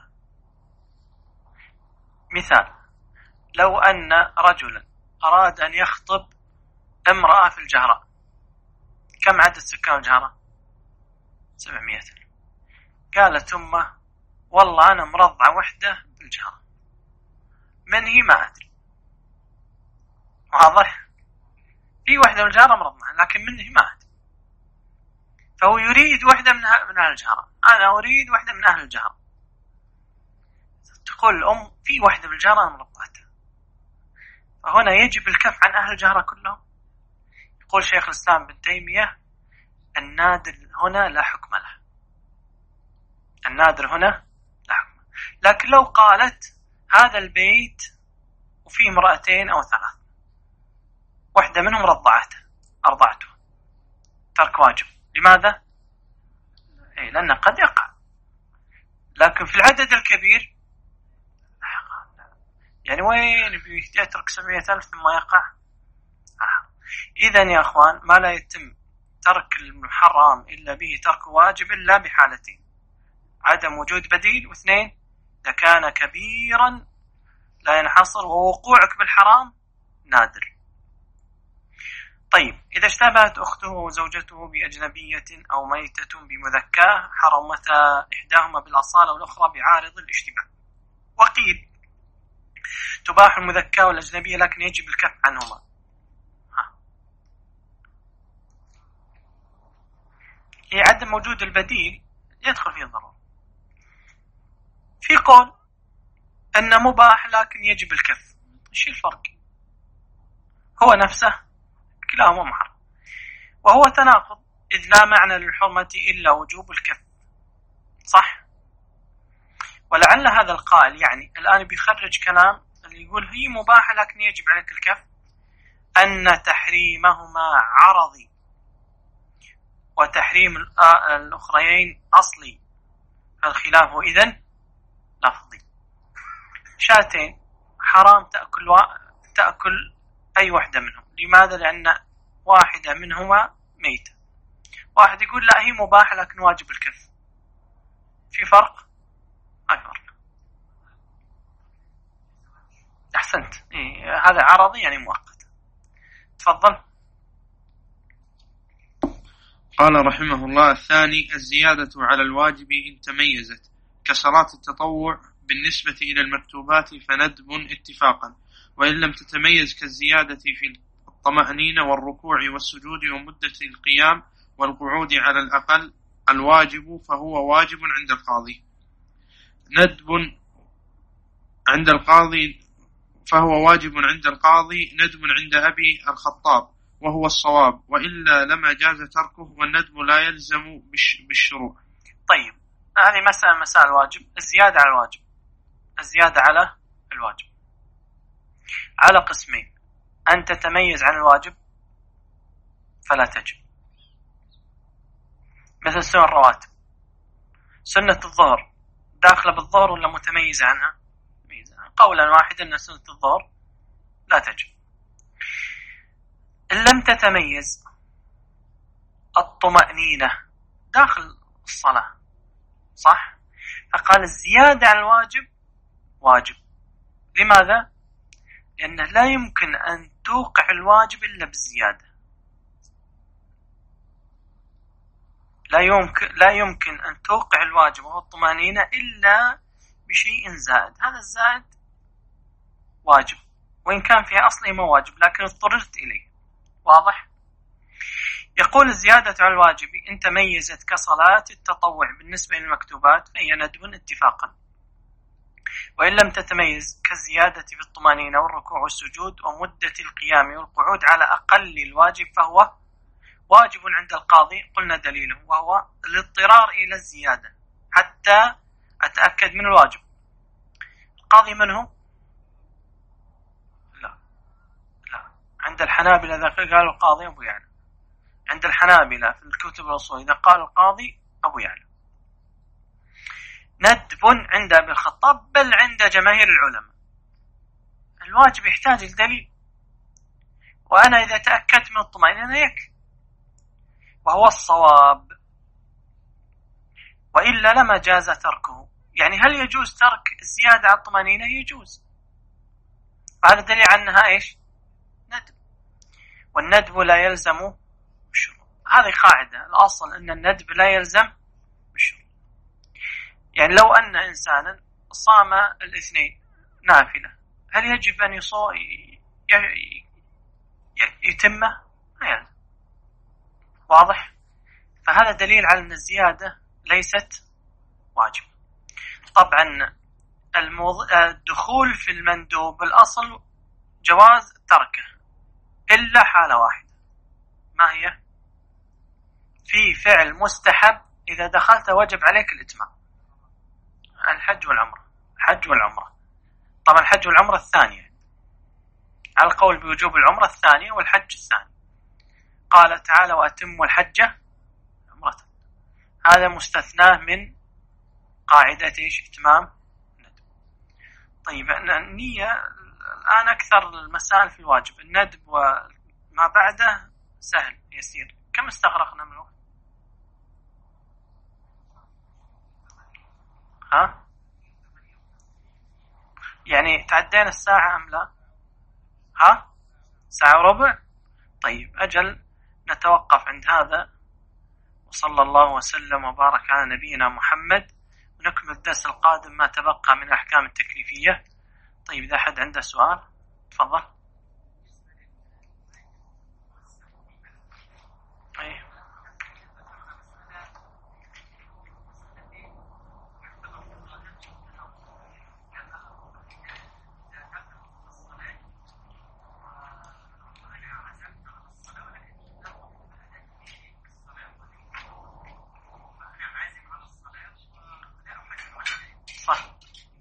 مثال لو أن رجلا أراد أن يخطب امرأة في الجهراء، كم عدد سكان الجهراء؟ سبعمائة. قالت أمه والله أنا مرضعة وحدة بالجهراء، من هي ما أدري. واضح؟ في وحدة بالجهراء مرضعة لكن من هي ما أدري. فهو يريد وحدة من أهل الجهراء، أنا أريد وحدة من أهل الجهراء. تقول الأم في وحدة بالجهراء مرضعتها، فهنا يجب الكف عن أهل الجهراء كلهم. يقول شيخ الإسلام ابن تيمية النادر هنا لا حكم له، النادر هنا لا حكم. لكن لو قالت هذا البيت وفيه امرأتين أو ثلاث، واحدة منهم رضعته أرضعته، ترك واجب. لماذا؟ إيه لأنه قد يقع. لكن في العدد الكبير يعني وين يترك سبعمائة ألف ثم يقع؟ إذن يا أخوان ما لا يتم ترك المحرم إلا به ترك واجب إلا بحالتين: عدم وجود بديل، واثنين إذا كان كبيرا لا ينحصر ووقوعك بالحرام نادر. طيب إذا اشتبهت أخته وزوجته بأجنبية أو ميتة بمذكاة حرمتا إحداهما بالأصالة والأخرى بعارض الاشتباه. وقيل تباح المذكاة والأجنبية لكن يجب الكف عنهما. ها. هي عدم وجود البديل يدخل فيه الضرورة. في قول أنه مباح لكن يجب الكف، إيش الفرق؟ هو نفسه كلاهما محرم، وهو تناقض إذ لا معنى للحرمة إلا وجوب الكف، صح؟ ولعل هذا القائل يعني الآن بيخرج كلام اللي يقول هي مباحة لكن يجب عليك الكف، أن تحريمهما عرضي وتحريم الأخريين أصلي، فالخلاف إذن لفظي. شاتين حرام تأكل و... تأكل أي واحدة منهم. لماذا؟ لأن واحدة منهما ميتة. واحد يقول لا هي مباحة لكن واجب الكف. في فرق؟ ما في فرق. أحسنت. إيه هذا عرضي يعني مؤقت. تفضل. قال رحمه الله: الثاني الزيادة على الواجب إن تميزت، كصلاة التطوع بالنسبة إلى المكتوبات فندب اتفاقا، وإن لم تتميز كالزيادة في الطمأنينة والركوع والسجود ومدة القيام والقعود على الأقل الواجب فهو واجب عند القاضي، ندب عند القاضي فهو واجب عند القاضي، ندب عند أبي الخطاب وهو الصواب، وإلا لما جاز تركه، والندب لا يلزم بالشروع. طيب هذه مسألة مسائل الواجب. الزيادة على الواجب، الزيادة على الواجب على قسمين: أن تتميز عن الواجب فلا تجب، مثل سنة الرواتب. سنة الظهر داخلة بالظهر ولا متميزة عنها؟ قولا واحدا أن سنة الظهر لا تجب. إن لم تتميز الطمأنينة داخل الصلاة، صح؟ فقال الزيادة على الواجب واجب. لماذا؟ لأنه لا يمكن أن توقع الواجب إلا بالزيادة. لا يمكن لا يمكن أن توقع الواجب وهو الطمأنينة إلا بشيء زائد. هذا الزائد واجب، وإن كان في أصله ما واجب لكن اضطررت إليه. واضح؟ يقول الزيادة على الواجب إن تميزت كصلاة التطوع بالنسبة للمكتوبات فهي ندب اتفاقا، وإن لم تتميز كالزيادة في الطمأنينة والركوع والسجود ومدة القيام والقعود على أقل الواجب فهو واجب عند القاضي. قلنا دليله وهو الاضطرار إلى الزيادة حتى أتأكد من الواجب. القاضي من هو؟ لا لا عند الحنابلة إذا قالوا القاضي أبو يعلى، عند الحنابلة في الكتب الأصول إذا قال القاضي أبو يعلى. ندب عند أبي الخطاب بل عند جماهير العلماء. الواجب يحتاج لدليل، وأنا إذا تأكدت من الطمأنينة يكفي وهو الصواب، وإلا لما جاز تركه. يعني هل يجوز ترك الزيادة على الطمأنينة؟ يجوز، وهذا دليل عنها إيش؟ ندب، والندب لا يلزم بالشروط. هذه قاعدة، الأصل أن الندب لا يلزم بالشروط. يعني لو أن إنسانا صام الاثنين نافلة هل يجب أن يصوم يتمه؟ ما يلزم. واضح؟ فهذا دليل على أن الزيادة ليست واجب. طبعا الموض... الدخول في المندوب الأصل جواز تركه إلا حالة واحدة، ما هي؟ في فعل مستحب إذا دخلت وجب عليك الإتمام، الحج والعمرة. الحج والعمرة طبعا الحج والعمرة الثانية على القول بوجوب العمرة الثانية والحج الثاني. قال تعالى وأتموا الحج عمرة، هذا مستثناه من قاعدة إيش؟ إتمام الندب. طيب النية الآن أكثر المسائل في الواجب، الندب وما بعده سهل يسير. كم استغرقنا من الوقت؟ ها؟ يعني تعدينا الساعة أم لا؟ ها؟ ساعة وربع؟ طيب أجل نتوقف عند هذا، وصلى الله وسلم وبارك على نبينا محمد، ونكمل الدرس القادم ما تبقى من الأحكام التكليفية. طيب إذا أحد عنده سؤال تفضل. أيه. صح.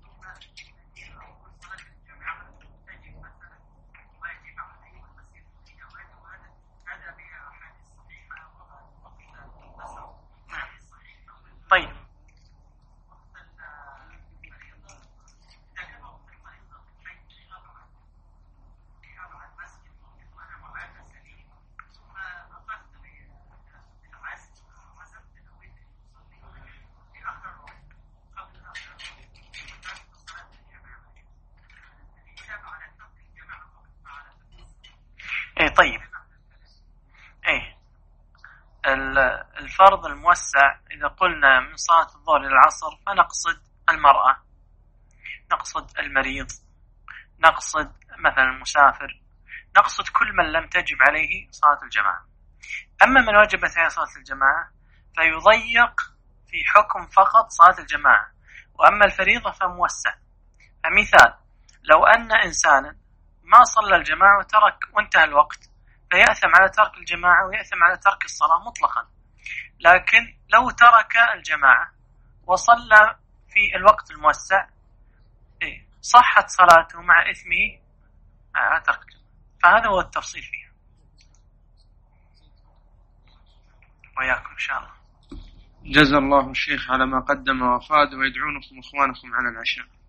طيب ايه طيب ايه الفرض الموسع إذا قلنا من صلاة الظهر إلى العصر فنقصد المرأة، نقصد المريض، نقصد مثلا المسافر، نقصد كل من لم تجب عليه صلاة الجماعة. أما من وجبت عليه صلاة الجماعة فيضيق في حكم فقط صلاة الجماعة، وأما الفريضة فموسع. فمثال لو أن إنسانا ما صلى الجماعة وترك وانتهى الوقت فيأثم على ترك الجماعة ويأثم على ترك الصلاة مطلقا. لكن لو ترك الجماعة وصلى في الوقت الموسع صحت صلاته مع إثمه على ترك الجماعة. فهذا هو التفصيل فيها. وياكم إن شاء الله. جزا الله الشيخ على ما قدم وافاد، ويدعونكم إخوانكم على العشاء.